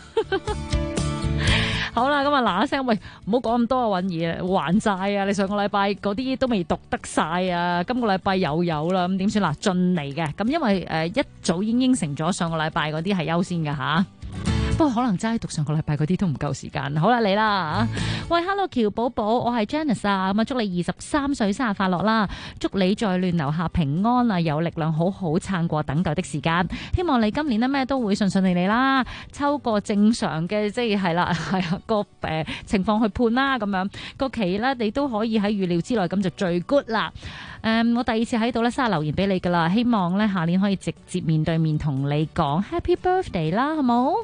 好啦，咁啊嗱一聲，喂，唔好講咁多啊，允兒還債啊！你上個禮拜嗰啲都未讀得晒啊，今個禮拜又有啦，咁點算嗱？盡嚟嘅，咁因為一早已經應承咗上個禮拜嗰啲係優先嘅吓。不過可能齋讀上個禮拜嗰啲都唔夠時間。好啦，嚟啦！喂 ，Hello 喬寶寶，我係 Janice 啊，咁啊祝你23歲生日快樂啦！祝你在亂流下平安啊，有力量好好撐過等待的時間。希望你今年咧咩都會順順利利啦，抽個正常嘅即係啦，個情況去判啦，咁樣個期咧你都可以喺預料之內，咁就最 good 啦。我第2次喺度咧生日留言俾你噶啦，希望咧下年可以直接面對面同你講 Happy Birthday 啦，好冇？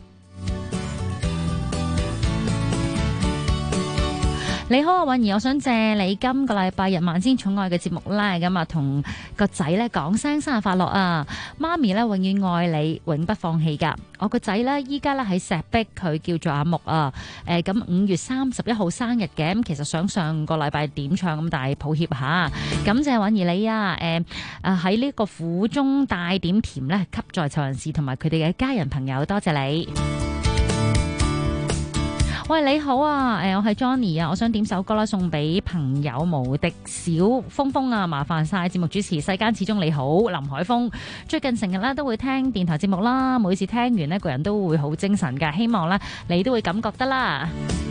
你好啊，允兒，我想借你今個禮拜日晚先寵愛嘅節目咧，咁啊同個仔咧講聲生日快樂啊！媽咪咧永遠愛你，永不放棄噶。我個仔咧依家咧喺石壁，佢叫做阿木啊。咁5月31號生日嘅，咁其實想上個禮拜點唱咁，但係抱歉吓。感謝允兒你啊，喺呢個苦中帶點甜咧，給在囚人士同埋佢哋嘅家人朋友，多謝你。 喂，你好啊，我係 Johnny 啊，我想點首歌啦，送俾朋友無敵小峰峰啊，麻煩晒節目主持世間始終你好林海峰。最近成日咧都會聽電台節目啦，每次聽完呢個人都會好精神㗎，希望咧你都會感覺得啦。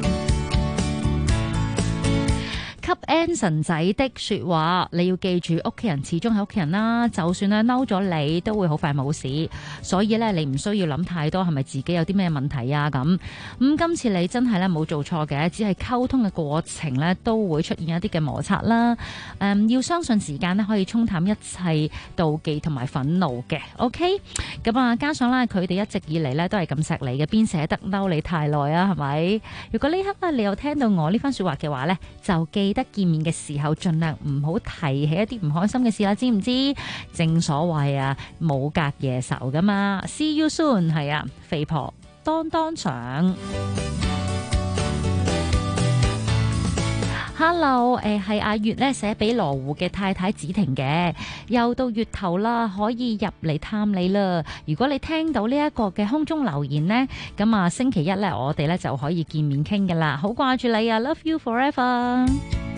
給 Anson 仔的說話，你要記住，屋企人始終係屋企人啦，就算咧嬲咗你，都會好快冇事。所以咧，你唔需要諗太多，係咪自己有啲咩問題啊？咁今次你真係咧冇做錯嘅，只係溝通嘅過程咧都會出現一啲嘅摩擦啦。要相信時間咧可以沖淡一切妒忌同埋憤怒嘅。OK， 咁啊，加上咧佢哋一直以嚟咧都係咁錫你嘅，邊捨得嬲你太耐啊？係咪？如果呢刻你又聽到我呢番說話嘅話咧，就記得見面嘅時候盡量唔好提起一啲唔開心嘅事啦，知唔知？正所謂啊，冇隔夜仇噶嘛。See you soon， 係啊，肥婆當當上。Hello， 係阿月咧寫俾羅湖嘅太太子婷嘅，又到月頭啦，可以入嚟探你啦。如果你聽到呢一個嘅空中留言呢，咁啊星期一咧我哋咧就可以見面傾噶啦，好掛住你啊 ，Love you forever。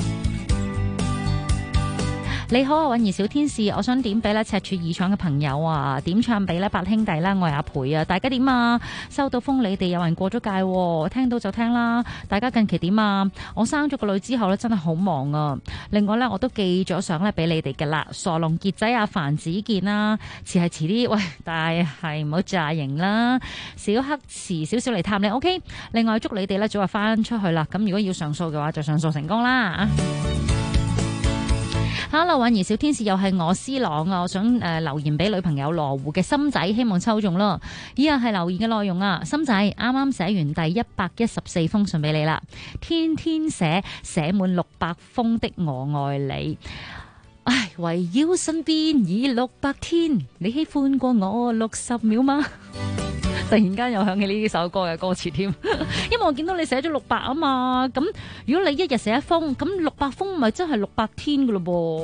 你好啊，韻兒小天使，我想點俾咧赤柱二廠嘅朋友啊，點唱俾咧八兄弟啦，我係阿培啊，大家點啊？收到風你哋有人過咗界，聽到就聽啦。大家近期點啊？我生咗個女之後咧，真係好忙啊。另外咧，我都寄咗相咧俾你哋噶啦，傻龍傑仔啊，樊子健啦，遲啲，喂，但係唔好詐型啦。小黑遲少少嚟探你 ，OK。另外祝你哋咧早日翻出去啦。咁如果要上訴嘅話，就上訴成功啦。Hello， 韻兒小天使又係我思朗啊！我想留言俾女朋友羅湖嘅心仔，希望抽中咯。以下係留言嘅內容啊，心仔啱啱寫完第114封信俾你啦，天天寫滿600封的我愛你。唉，圍繞身邊已600天，你喜歡過我60秒嗎？突然間又響起呢首歌嘅歌詞添，因為我見到你寫咗600啊嘛，咁如果你一日寫一封，咁600封咪真係600天噶咯噃。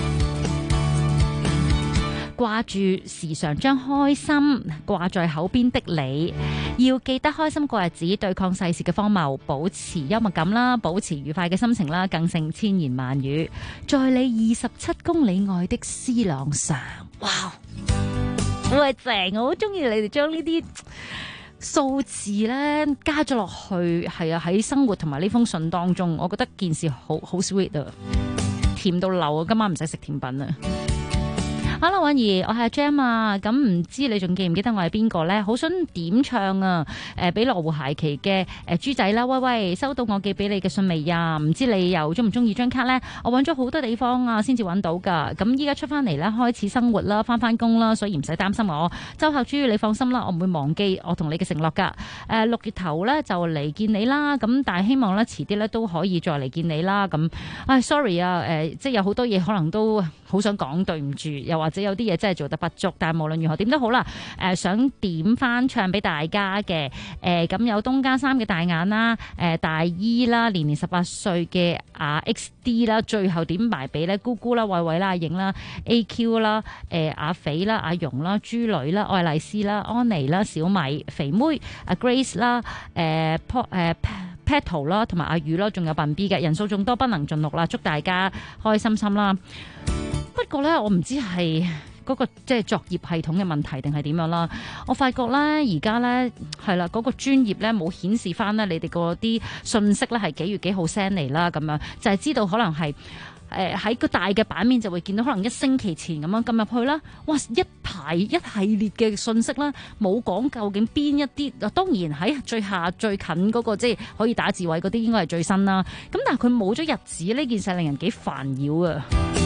掛住時常將開心掛在口邊的你，要記得開心過日子，對抗世事嘅荒謬，保持幽默感啦，保持愉快嘅心情啦，更勝千言萬語。在你27公里外的思朗上，哇！喂，正，我好中意你哋將呢啲數字咧加咗落去，係啊，喺生活同埋呢封信當中，我覺得件事好 sweet 啊，甜到流啊，今晚唔使食甜品啊！Hello， 韻兒，我係阿 Jam 啊，咁唔知你仲記唔記得我係邊個咧？好想點唱啊！俾羅湖鞋期嘅豬仔啦，喂，收到我寄俾你嘅信未啊？唔知你又中唔中意張卡咧？我揾咗好多地方啊，先至揾到噶。咁依家出翻嚟咧，開始生活啦，翻工啦，所以唔使擔心我。周客豬，你放心啦，我唔會忘記我同你嘅承諾噶。6月頭咧就嚟見你啦，咁但係希望咧遲啲咧都可以再嚟見你啦。咁，sorry 啊，即係有好多嘢可能都好想講，對唔住，又或者有啲嘢真係做得不足，但係無論如何點都好啦。想點翻唱俾大家嘅，咁有東家3嘅大眼啦，大姨啦，年18歲嘅阿 XD 啦，最後點埋俾咧姑姑啦、慧慧啦、阿影啦、AQ 啦、阿肥啦、阿容啦、豬女啦、愛麗絲啦、安妮啦、小米、肥妹、阿 Grace 啦、Petal 啦，同埋阿宇啦，仲有笨 B 嘅，人數眾多不能盡錄啦，祝大家開心心啦。不過咧，我唔知係嗰個即係作業系統嘅問題定係點樣啦。我發覺咧，而家咧係啦，嗰個專頁咧冇顯示翻咧你哋嗰啲信息咧係幾月幾號 send 嚟啦，咁樣就係知道可能係喺個大嘅版面就會見到可能1星期前咁樣撳入去啦。哇，一排一系列嘅信息啦，冇講究竟邊一啲。當然喺最下最近嗰個即係可以打字位嗰啲應該係最新啦。咁但係佢冇咗日子呢件事，令人幾煩擾啊！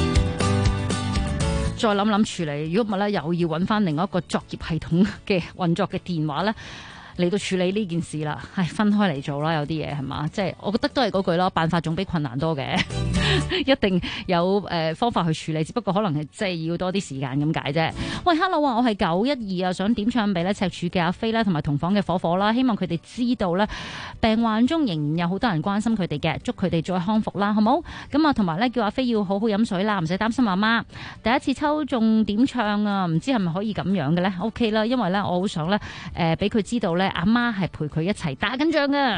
再諗諗處理，如果唔係咧，又要揾翻另外一個作業系統嘅運作嘅電話咧嚟到處理呢件事啦。係分開嚟做啦，有啲嘢係嘛，即係我覺得都係嗰句咯，辦法總比困難多嘅。一定有方法去處理，只不過可能係即係要多啲時間咁解啫。喂 ，Hello 啊，我係912啊，想點唱俾咧赤柱嘅阿飛啦，同埋同房嘅火火啦，希望佢哋知道咧病患中仍然有好多人關心佢哋嘅，祝佢哋再康復啦，好冇？咁啊，同埋咧叫阿飛要好好飲水啦，唔使擔心媽媽。第一次抽中點唱啊，唔知係咪可以咁樣嘅咧 ？OK 啦，因為咧我好想咧俾佢知道咧。 咧阿媽係陪佢一齊打緊仗㗎。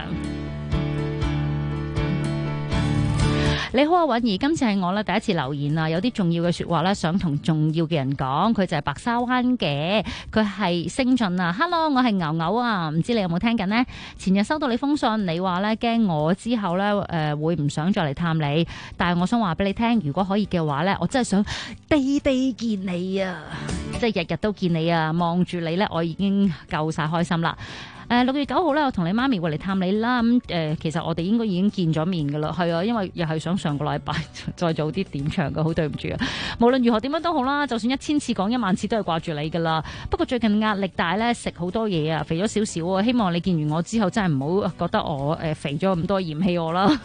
你好啊，允兒，今次係我咧第一次留言啊，有啲重要嘅說話咧，想同重要嘅人講。佢就係白沙灣嘅，佢係星俊啊。Hello， 我係牛牛啊，唔知你有冇聽緊呢？前日收到你封信，你話咧驚我之後咧會唔想再嚟探你，但係我想話俾你聽，如果可以嘅話咧，我真係想地地見你啊，即係日日都見你啊，望住你咧，我已經夠晒開心啦。6月9號咧，我同你媽咪會嚟探你啦。其實我哋應該已經見咗面噶啦，係啊，因為又係想上個禮拜再早啲點唱噶，好對唔住啊。無論如何點樣都好啦，就算1000次講10000次都係掛住你噶啦。不過最近壓力大咧，食好多嘢啊，肥咗少少啊。希望你見完我之後真係唔好覺得我肥咗咁多，嫌棄我啦。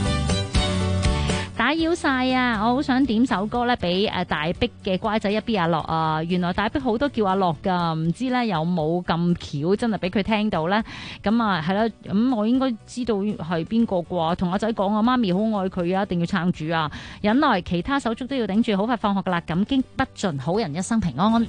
打擾晒啊！我好想點首歌咧，俾大碧嘅乖仔一 B 阿樂啊！原來大碧好多叫阿樂噶，唔知咧有冇咁巧真係俾佢聽到咧？咁啊係啦，咁我應該知道係邊個啩？同阿仔講啊，媽咪好愛佢啊，一定要撐住啊！忍耐，其他手足都要頂住，好快放學噶啦！感激不盡，好人一生平安。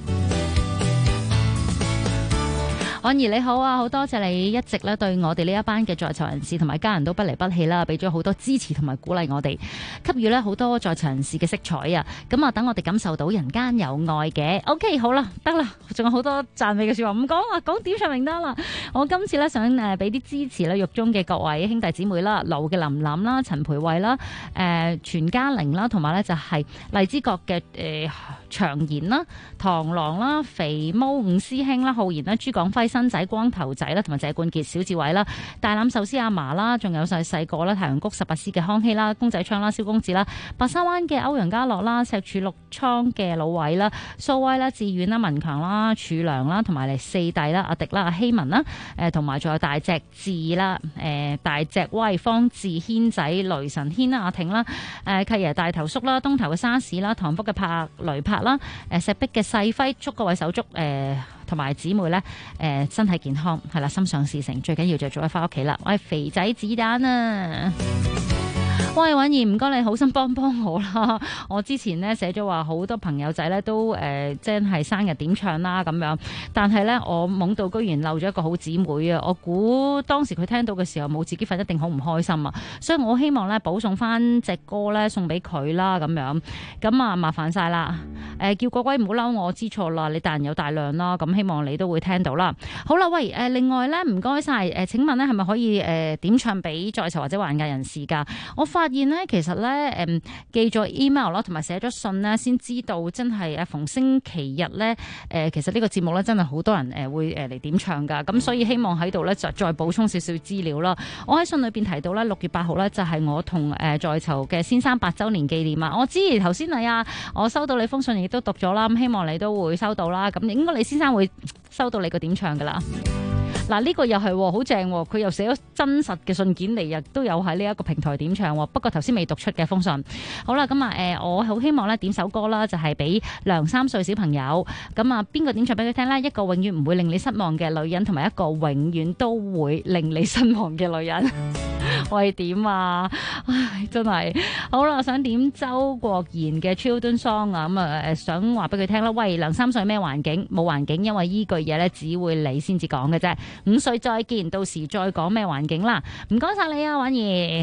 安兒你好啊，好多謝你一直咧對我哋呢一班嘅在囚人士同埋家人都不離不棄啦，俾咗好多支持同埋鼓勵我哋，給予咧好多在囚人士嘅色彩啊！咁啊，等我哋感受到人間有愛嘅。OK， 好啦，得啦，仲有好多讚美嘅說話唔講啦，講點唱名單啦。我今次咧想俾啲支持咧獄中嘅各位兄弟姊妹啦，劉嘅琳琳啦、陳培慧啦、全家玲啦，同埋咧就係荔枝角嘅長賢啦、螳螂啦、肥毛五師兄啦、浩然啦、朱廣輝、新仔、光頭仔啦，同埋謝冠傑、小志偉啦、大欖壽司阿嫲啦，仲有細個啦、太陽谷18師嘅康熙啦、公仔昌啦、蕭公子啦、白沙灣嘅歐陽家樂啦、赤柱六倉嘅老偉啦、蘇威啦、志遠啦、文強啦、柱良啦，同埋嚟四弟啦、阿迪啦、阿希文啦，同埋仲有大隻志啦、大隻威、方志軒仔、雷神軒啦、阿挺啦、契爺大頭叔啦、東頭嘅沙士啦、唐福嘅柏雷柏啦、石壁嘅細輝，祝各位手足同埋姊妹咧，身體健康係啦，心想事成，最緊要就早啲翻屋企啦。我係肥仔子彈啊！喂，允兒，唔該你好心幫我啦！我之前咧寫咗話好多朋友仔咧都真係生日點唱啦咁樣，但係咧我懵到居然漏咗一個好姊妹啊！我估當時佢聽到嘅時候冇自己份，一定好唔開心啊！所以我希望咧補送翻隻歌咧送俾佢啦咁樣，咁啊麻煩晒啦！叫各位唔好嬲我，知錯啦，你大人有大量啦，咁希望你都會聽到啦。好啦，喂，另外咧唔該晒，請問咧係咪可以點唱俾在囚或者還押人士㗎？我發現咧，其實咧寄咗 email 啦，同埋寫咗信咧，先知道真係逢星期日咧其實呢個節目咧真係好多人會嚟點唱㗎。咁所以希望喺度咧就再補充少少資料啦。我喺信裏邊提到咧6月8號咧就係我同在囚嘅先生8週年紀念啊。我知頭先你啊，我收到你封信亦都讀咗啦，咁希望你都會收到啦。咁應該你先生會收到你個點唱㗎啦。嗱，呢個又係好正，佢又寫咗真實嘅信件嚟，亦都有喺呢一個平台點唱。不過頭先未讀出嘅封信。好啦，咁啊我好希望咧點首歌啦，就係俾梁3歲小朋友。咁啊，邊個點唱俾佢聽呢？一個永遠唔會令你失望嘅女人，同埋一個永遠都會令你失望嘅女人。喂，點啊？唉，真係好啦，我想點周國賢嘅 Children Song 啊，咁啊想話俾佢聽啦。喂，梁3歲咩環境？冇環境，因為依句嘢咧只會你先至講嘅啫。5歲再見，到時再講咩環境啦。唔該晒你啊，允兒。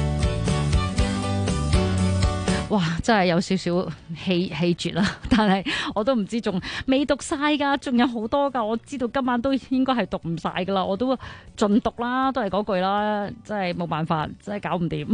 哇，真係有少少氣絕啦，但係我都唔知仲未讀晒噶，仲有好多噶。我知道今晚都應該係讀唔晒噶啦，我都盡讀啦，都係嗰句啦，真係冇辦法，真係搞唔掂。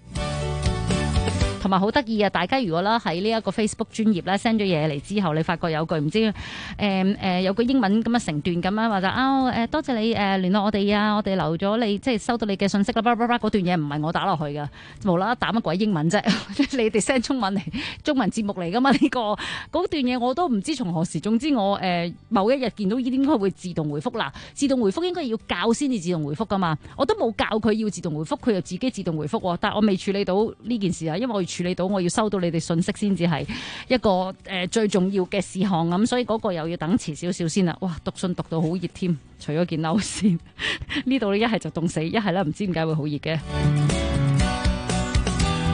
同埋好得意啊！大家如果啦喺呢一個 Facebook 專頁咧 send 咗嘢嚟之後，你發覺有句唔知有句英文咁嘅成段咁樣話就多謝你聯絡我哋啊，我哋留咗你即係收到你嘅信息啦，嗰段嘢唔係我打落去㗎，無啦啦打乜鬼英文啫？你哋 send 中文嚟，中文節目嚟㗎嘛？嗰段嘢我都唔知從何時，總之我某一日見到應該會自動回覆啦，自動回覆應該要教先至自動回覆㗎嘛，我都冇教佢要自動回覆，佢又自己自動回覆喎，但係我未處理到呢件事啊，因為我處理到我要收到你哋信息先至係一個最重要嘅事項咁，所以嗰個又要等遲少少先啦。哇，讀信讀到好熱添，除咗件褸先，呢度一係就凍死，一係咧唔知點解會好熱嘅。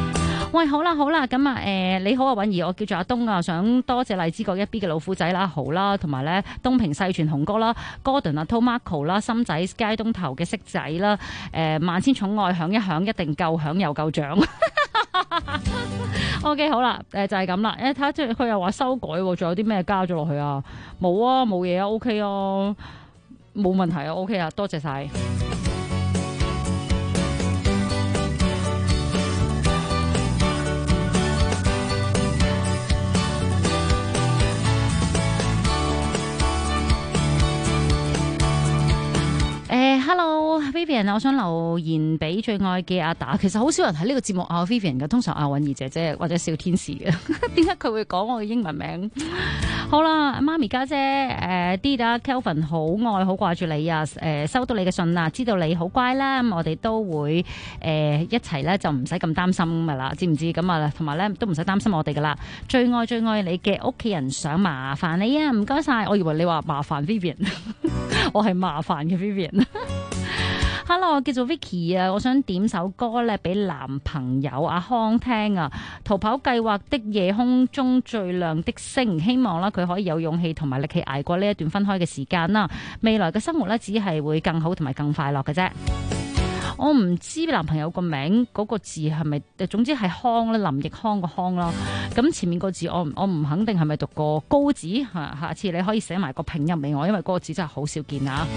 喂，好啦，咁啊，你好啊，允兒，我叫做阿東啊，想多謝荔枝角1B 嘅老虎仔啦，豪啦，同埋咧東平世傳雄哥啦 ，Gordon 啊 ，Tomarco 啦，心仔街東頭嘅色仔啦，萬千寵愛響一響，一定夠響又夠獎。OK， 好啦，就係咁啦。睇下佢又話修改，仲有啲咩加咗落去啊？冇啊，冇嘢啊 ，OK 啊，冇問題啊 ，OK 啊，多謝晒。Hello Vivian， 我想留言俾最愛嘅阿達。其實好少人喺呢個節目嗌 Vivian 嘅，通常嗌允兒姐姐或者小天使嘅。點解佢會講我嘅英文名？好啦，媽咪家姐Dida Kelvin 好愛好掛住你啊！收到你嘅信啦，知道你好乖啦，咁我哋都會一齊咧就唔使咁擔心噶啦，知唔知？咁啊，同埋咧都唔使擔心我哋噶啦。最愛你嘅屋企人想麻煩你啊！唔該晒，我以為你話麻煩 Vivian， 我係麻煩嘅 Vivian。Hello， 我叫做 Vicky 啊，我想點首歌咧俾男朋友阿康聽啊，逃跑計劃的夜空中最亮的星，希望啦佢可以有勇氣同埋力氣捱過呢一段分開嘅時間啦，未來嘅生活咧只係會更好同埋更快樂嘅啫。我唔知男朋友個名嗰個字係咪，總之係康咧，林奕康個康啦。咁前面個字我唔肯定係咪讀個高字，下次你可以寫埋個拼音俾我，因為嗰個字真係好少見啊。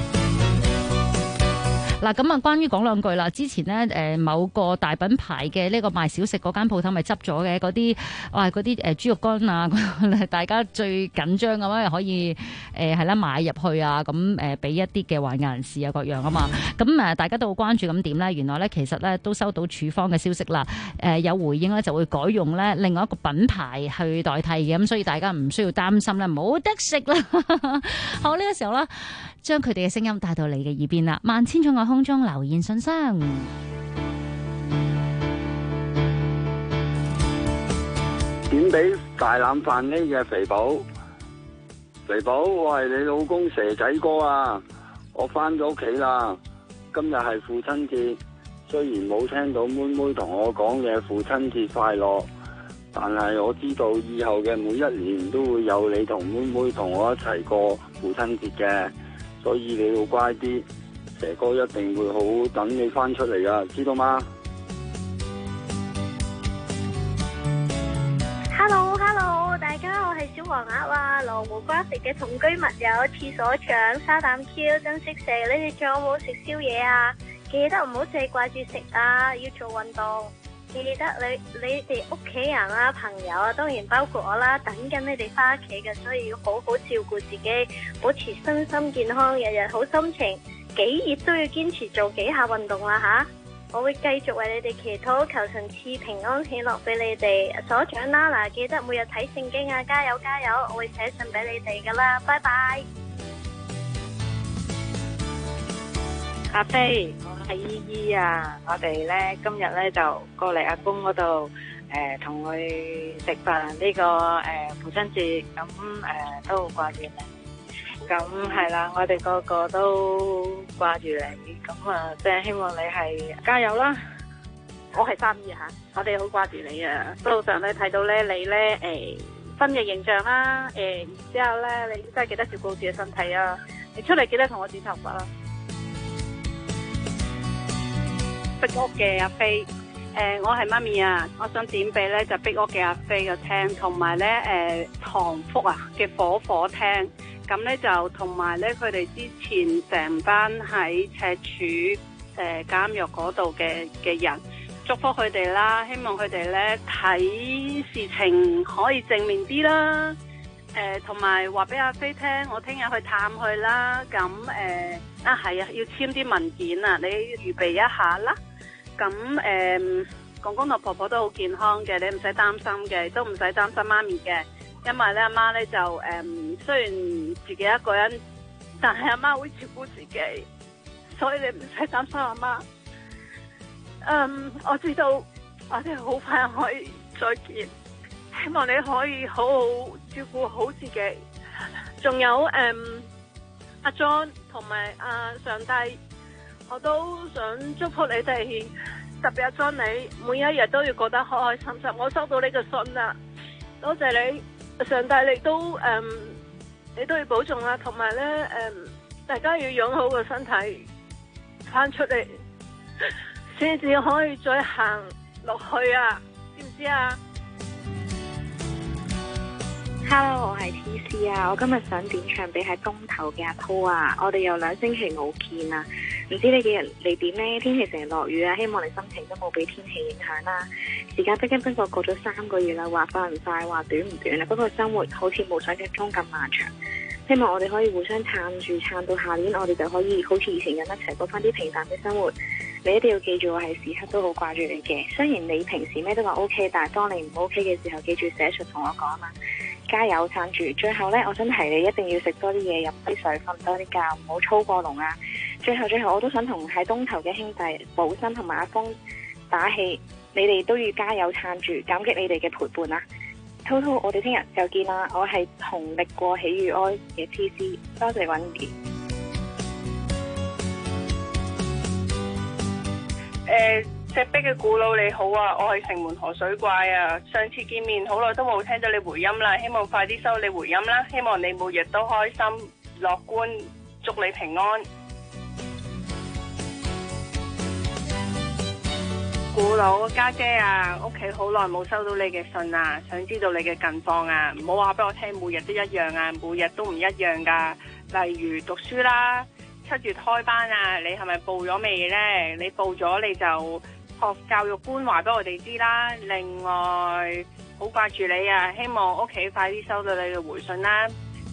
嗱，咁啊，關於講兩句啦。之前咧，某個大品牌嘅呢個賣小食嗰間鋪頭咪執咗嘅嗰啲，嗰啲豬肉乾啊，大家最緊張咁樣可以係啦買入去啊，咁俾一啲嘅患癌人士啊各樣啊嘛。咁大家都好關注咁點咧？原來咧其實咧都收到處方嘅消息啦。有回應咧就會改用咧另外一個品牌去代替嘅，咁所以大家唔需要擔心啦，冇得食啦。好，呢個時候啦，將佢哋嘅聲音帶到你嘅耳邊啦，萬千寵愛空中留言信箱。 點俾大欖飯呢嘅肥寶？肥寶，我係你老公蛇仔哥啊！我翻咗屋企啦，今日係父親節，雖然冇聽到妹妹同我講嘅父親節快樂，但係我知道以後嘅每一年都會有你同妹妹同我一齊過父親節嘅，所以你要乖啲。蛇哥一定會好好等你翻出嚟啊，知道嗎 ？Hello， 大家好，我係小黃鴨啊！羅湖瓜食嘅同居密友，廁所長、沙膽 Q， 珍惜食。你哋仲有冇食宵夜啊？記得唔好淨係掛住食啊，要做運動。記得你哋屋企人啊、朋友啊，當然包括我啦，等緊你哋翻屋企嘅，所以要好好照顧自己，保持身心健康，日日好心情。幾熱都要堅持做幾下運動啦吓！我會繼續為你哋祈禱，求神賜平安喜樂俾你哋。所長啦，嗱，記得每日睇聖經啊，加油加油！我會寫信俾你哋噶啦，拜拜。 阿飛，我係姨姨啊！我哋咧今日咧就過嚟阿公嗰度，同佢食飯呢個父親節，咁都好掛住你。咁係啦，我哋個個都掛住你，咁即係希望你係加油啦！ 我係3姨吓，我哋好掛住你啊！路上咧睇到咧你咧新嘅形象啦，然之後咧你真係記得照顧自己身體啊！你出嚟記得同我剪頭髮啦！壁屋嘅阿飛，我係媽咪啊！我想點俾咧就壁屋嘅阿飛嘅聽，同埋咧唐福啊嘅火火聽。咁咧就同埋咧，佢哋之前成班喺赤柱監獄嗰度嘅人，祝福佢哋啦，希望佢哋咧睇事情可以正面啲啦。同埋話俾阿飛聽，我聽日去探佢啦。咁係啊，要簽啲文件啊，你預備一下啦。咁公公同婆婆都好健康嘅，你唔使擔心嘅，都唔使擔心媽咪嘅。因為咧阿媽咧就雖然自己一個人，但係阿媽會照顧自己，所以你唔使擔心阿媽。我知道我哋好快可以再見，希望你可以好好照顧好自己。仲有阿 John 同埋阿上帝，我都想祝福你哋特別阿 John 你每一日都要過得開開心心。我收到呢個信啦，多謝你，上帝你都你都要保重啦，同埋咧大家要養好個身體，翻出嚟先至可以再行落去啊，知唔知啊？ Hello， 我係 TC 啊，我今日想點唱俾喺東頭嘅阿鋪啊，我哋有2星期冇見啦，唔知你幾日嚟點呢？天氣成日落雨啊，希望你心情都冇俾天氣影響啦。時間不經不覺過咗3個月啦，話快唔快，話短唔短啦，不過生活好似冇想象中咁漫長。希望我哋可以互相撐住，撐到下年，我哋就可以好似以前咁一齊過翻啲平淡嘅生活。你一定要記住，我係時刻都好掛住你嘅。雖然你平時咩都話 OK， 但係當你唔 OK 嘅時候，記住寫信同我講啊！加油撐住！最後呢，我想提你一定要食多啲嘢，飲啲水，瞓多啲覺，唔好操過龍啊！最後，我都想同喺東頭嘅兄弟寶生同埋阿峰打氣，你哋都要加油撐住，感激你哋嘅陪伴啊！滔滔，我哋聽日就見啦！我係紅力過喜與哀嘅 TC， 多謝允兒。 石壁嘅古老你好啊，我係城門河水怪啊！上次見面好耐都冇聽到你回音啦，希望快啲收你回音啦！希望你每日都開心樂觀，祝你平安。古老家姐啊，屋企好耐冇收到你嘅信啊，想知道你嘅近況啊，唔好話俾我聽每日都一樣啊，每日都唔一樣噶。例如讀書啦，7月開班啊，你係咪報咗未呢？你報咗你就學教育官話俾我哋知啦。另外好掛住你啊，希望屋企快啲收到你嘅回信啦。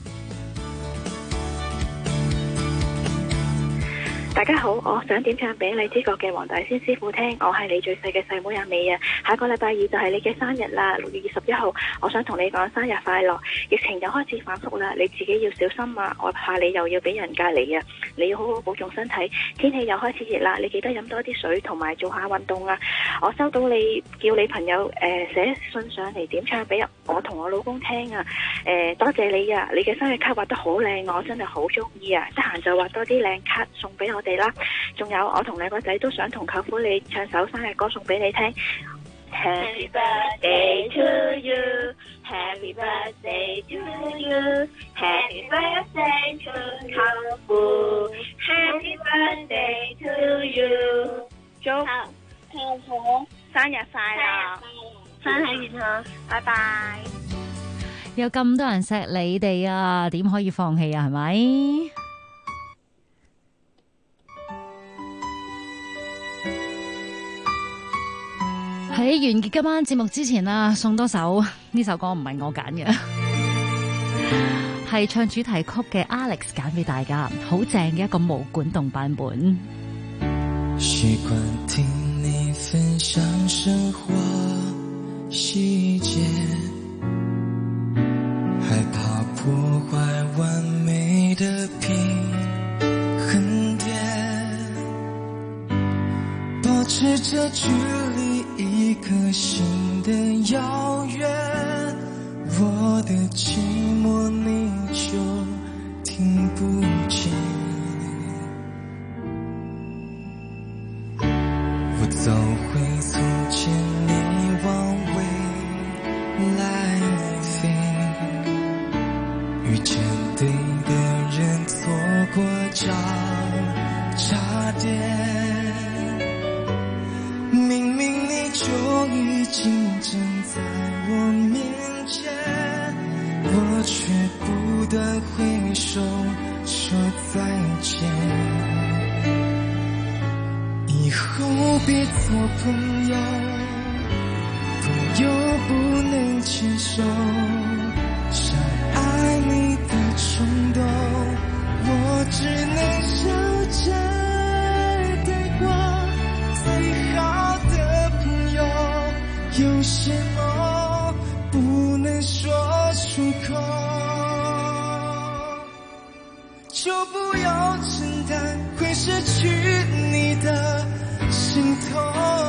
大家好，我想點唱俾荔枝角嘅黃大仙師傅聽，我係你最細嘅細妹阿美啊！下個禮拜2就係你嘅生日啦，6月21號，我想同你講生日快樂！疫情又開始反覆啦，你自己要小心啊！我怕你又要俾人隔離啊！你要好好保重身體，天氣又開始熱啦，你記得飲多啲水同埋做下運動啊！我收到你叫你朋友寫信上嚟點唱俾我同我老公聽啊！多謝你啊！你嘅生日卡畫得好靚，我真係好中意啊！得閒就畫多啲靚卡送俾我哋啦。仲有我同兩個仔都想同舅父你唱首生日歌送俾你聽。Happy birthday to you, Happy birthday to you, Happy birthday to 舅父 Happy birthday to you。祝舅父生日快樂，身體健康，拜拜。 有咁多人錫你哋啊，點可以放棄啊？係咪？喺完結今晚節目之前啊，送多首，呢首歌唔係我揀嘅，係唱主題曲嘅 Alex 揀俾大家，好正嘅一個毛管動版本。 習慣聽你分享生活細節，害怕破壞完美的平衡點，保持着距離一顆心的遙遠，我的寂寞你就聽不見，我走回從前你往未來飛，遇見對的人錯過交叉點，明明你就已經站在我面前，我卻不斷揮手說再見，以後別做朋友，朋友不能牽手，想愛你的衝動，我只能笑着帶過，最好的朋友有些夢不能說出口，就不要承擔會失去你的心痛。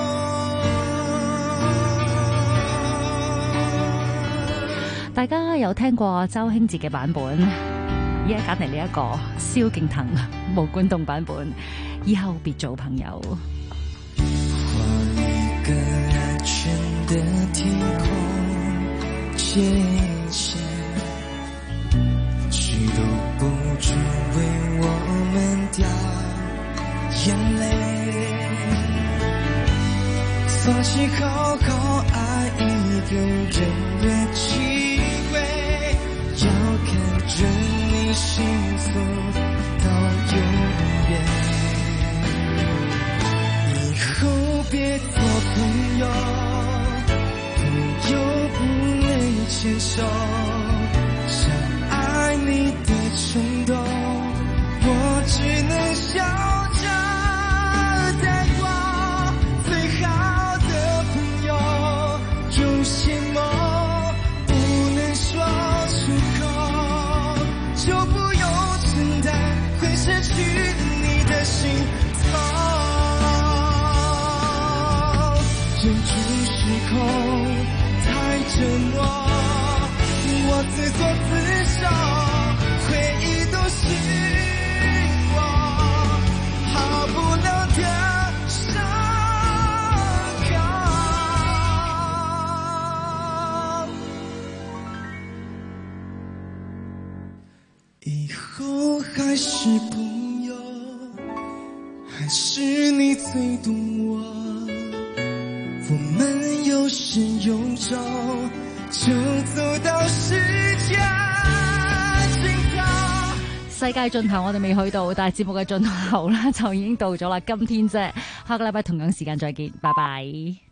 大家有聽過周興哲嘅版本，而家揀嚟呢一個蕭敬騰毛管動版本，以後別做朋友。 花谢谢，许都不准为我们掉眼泪，放弃好好爱一个人的机会，要看着你幸福到永远，以后别做朋友，朋友不能牵手，想爱你的冲动，我只能笑着带过。最好的朋友有些梦不能说出口，就不用承担会失去你的心痛。忍住失控太折磨，我自作自受，回忆都是我好不了的伤口。以后还是朋友，还是你最懂我，我们有始有终，就走到世界尽頭。 世界盡頭我哋未去到，但係節目嘅盡頭咧就已經到咗啦。今天啫，下個禮拜同樣時間再見，拜拜。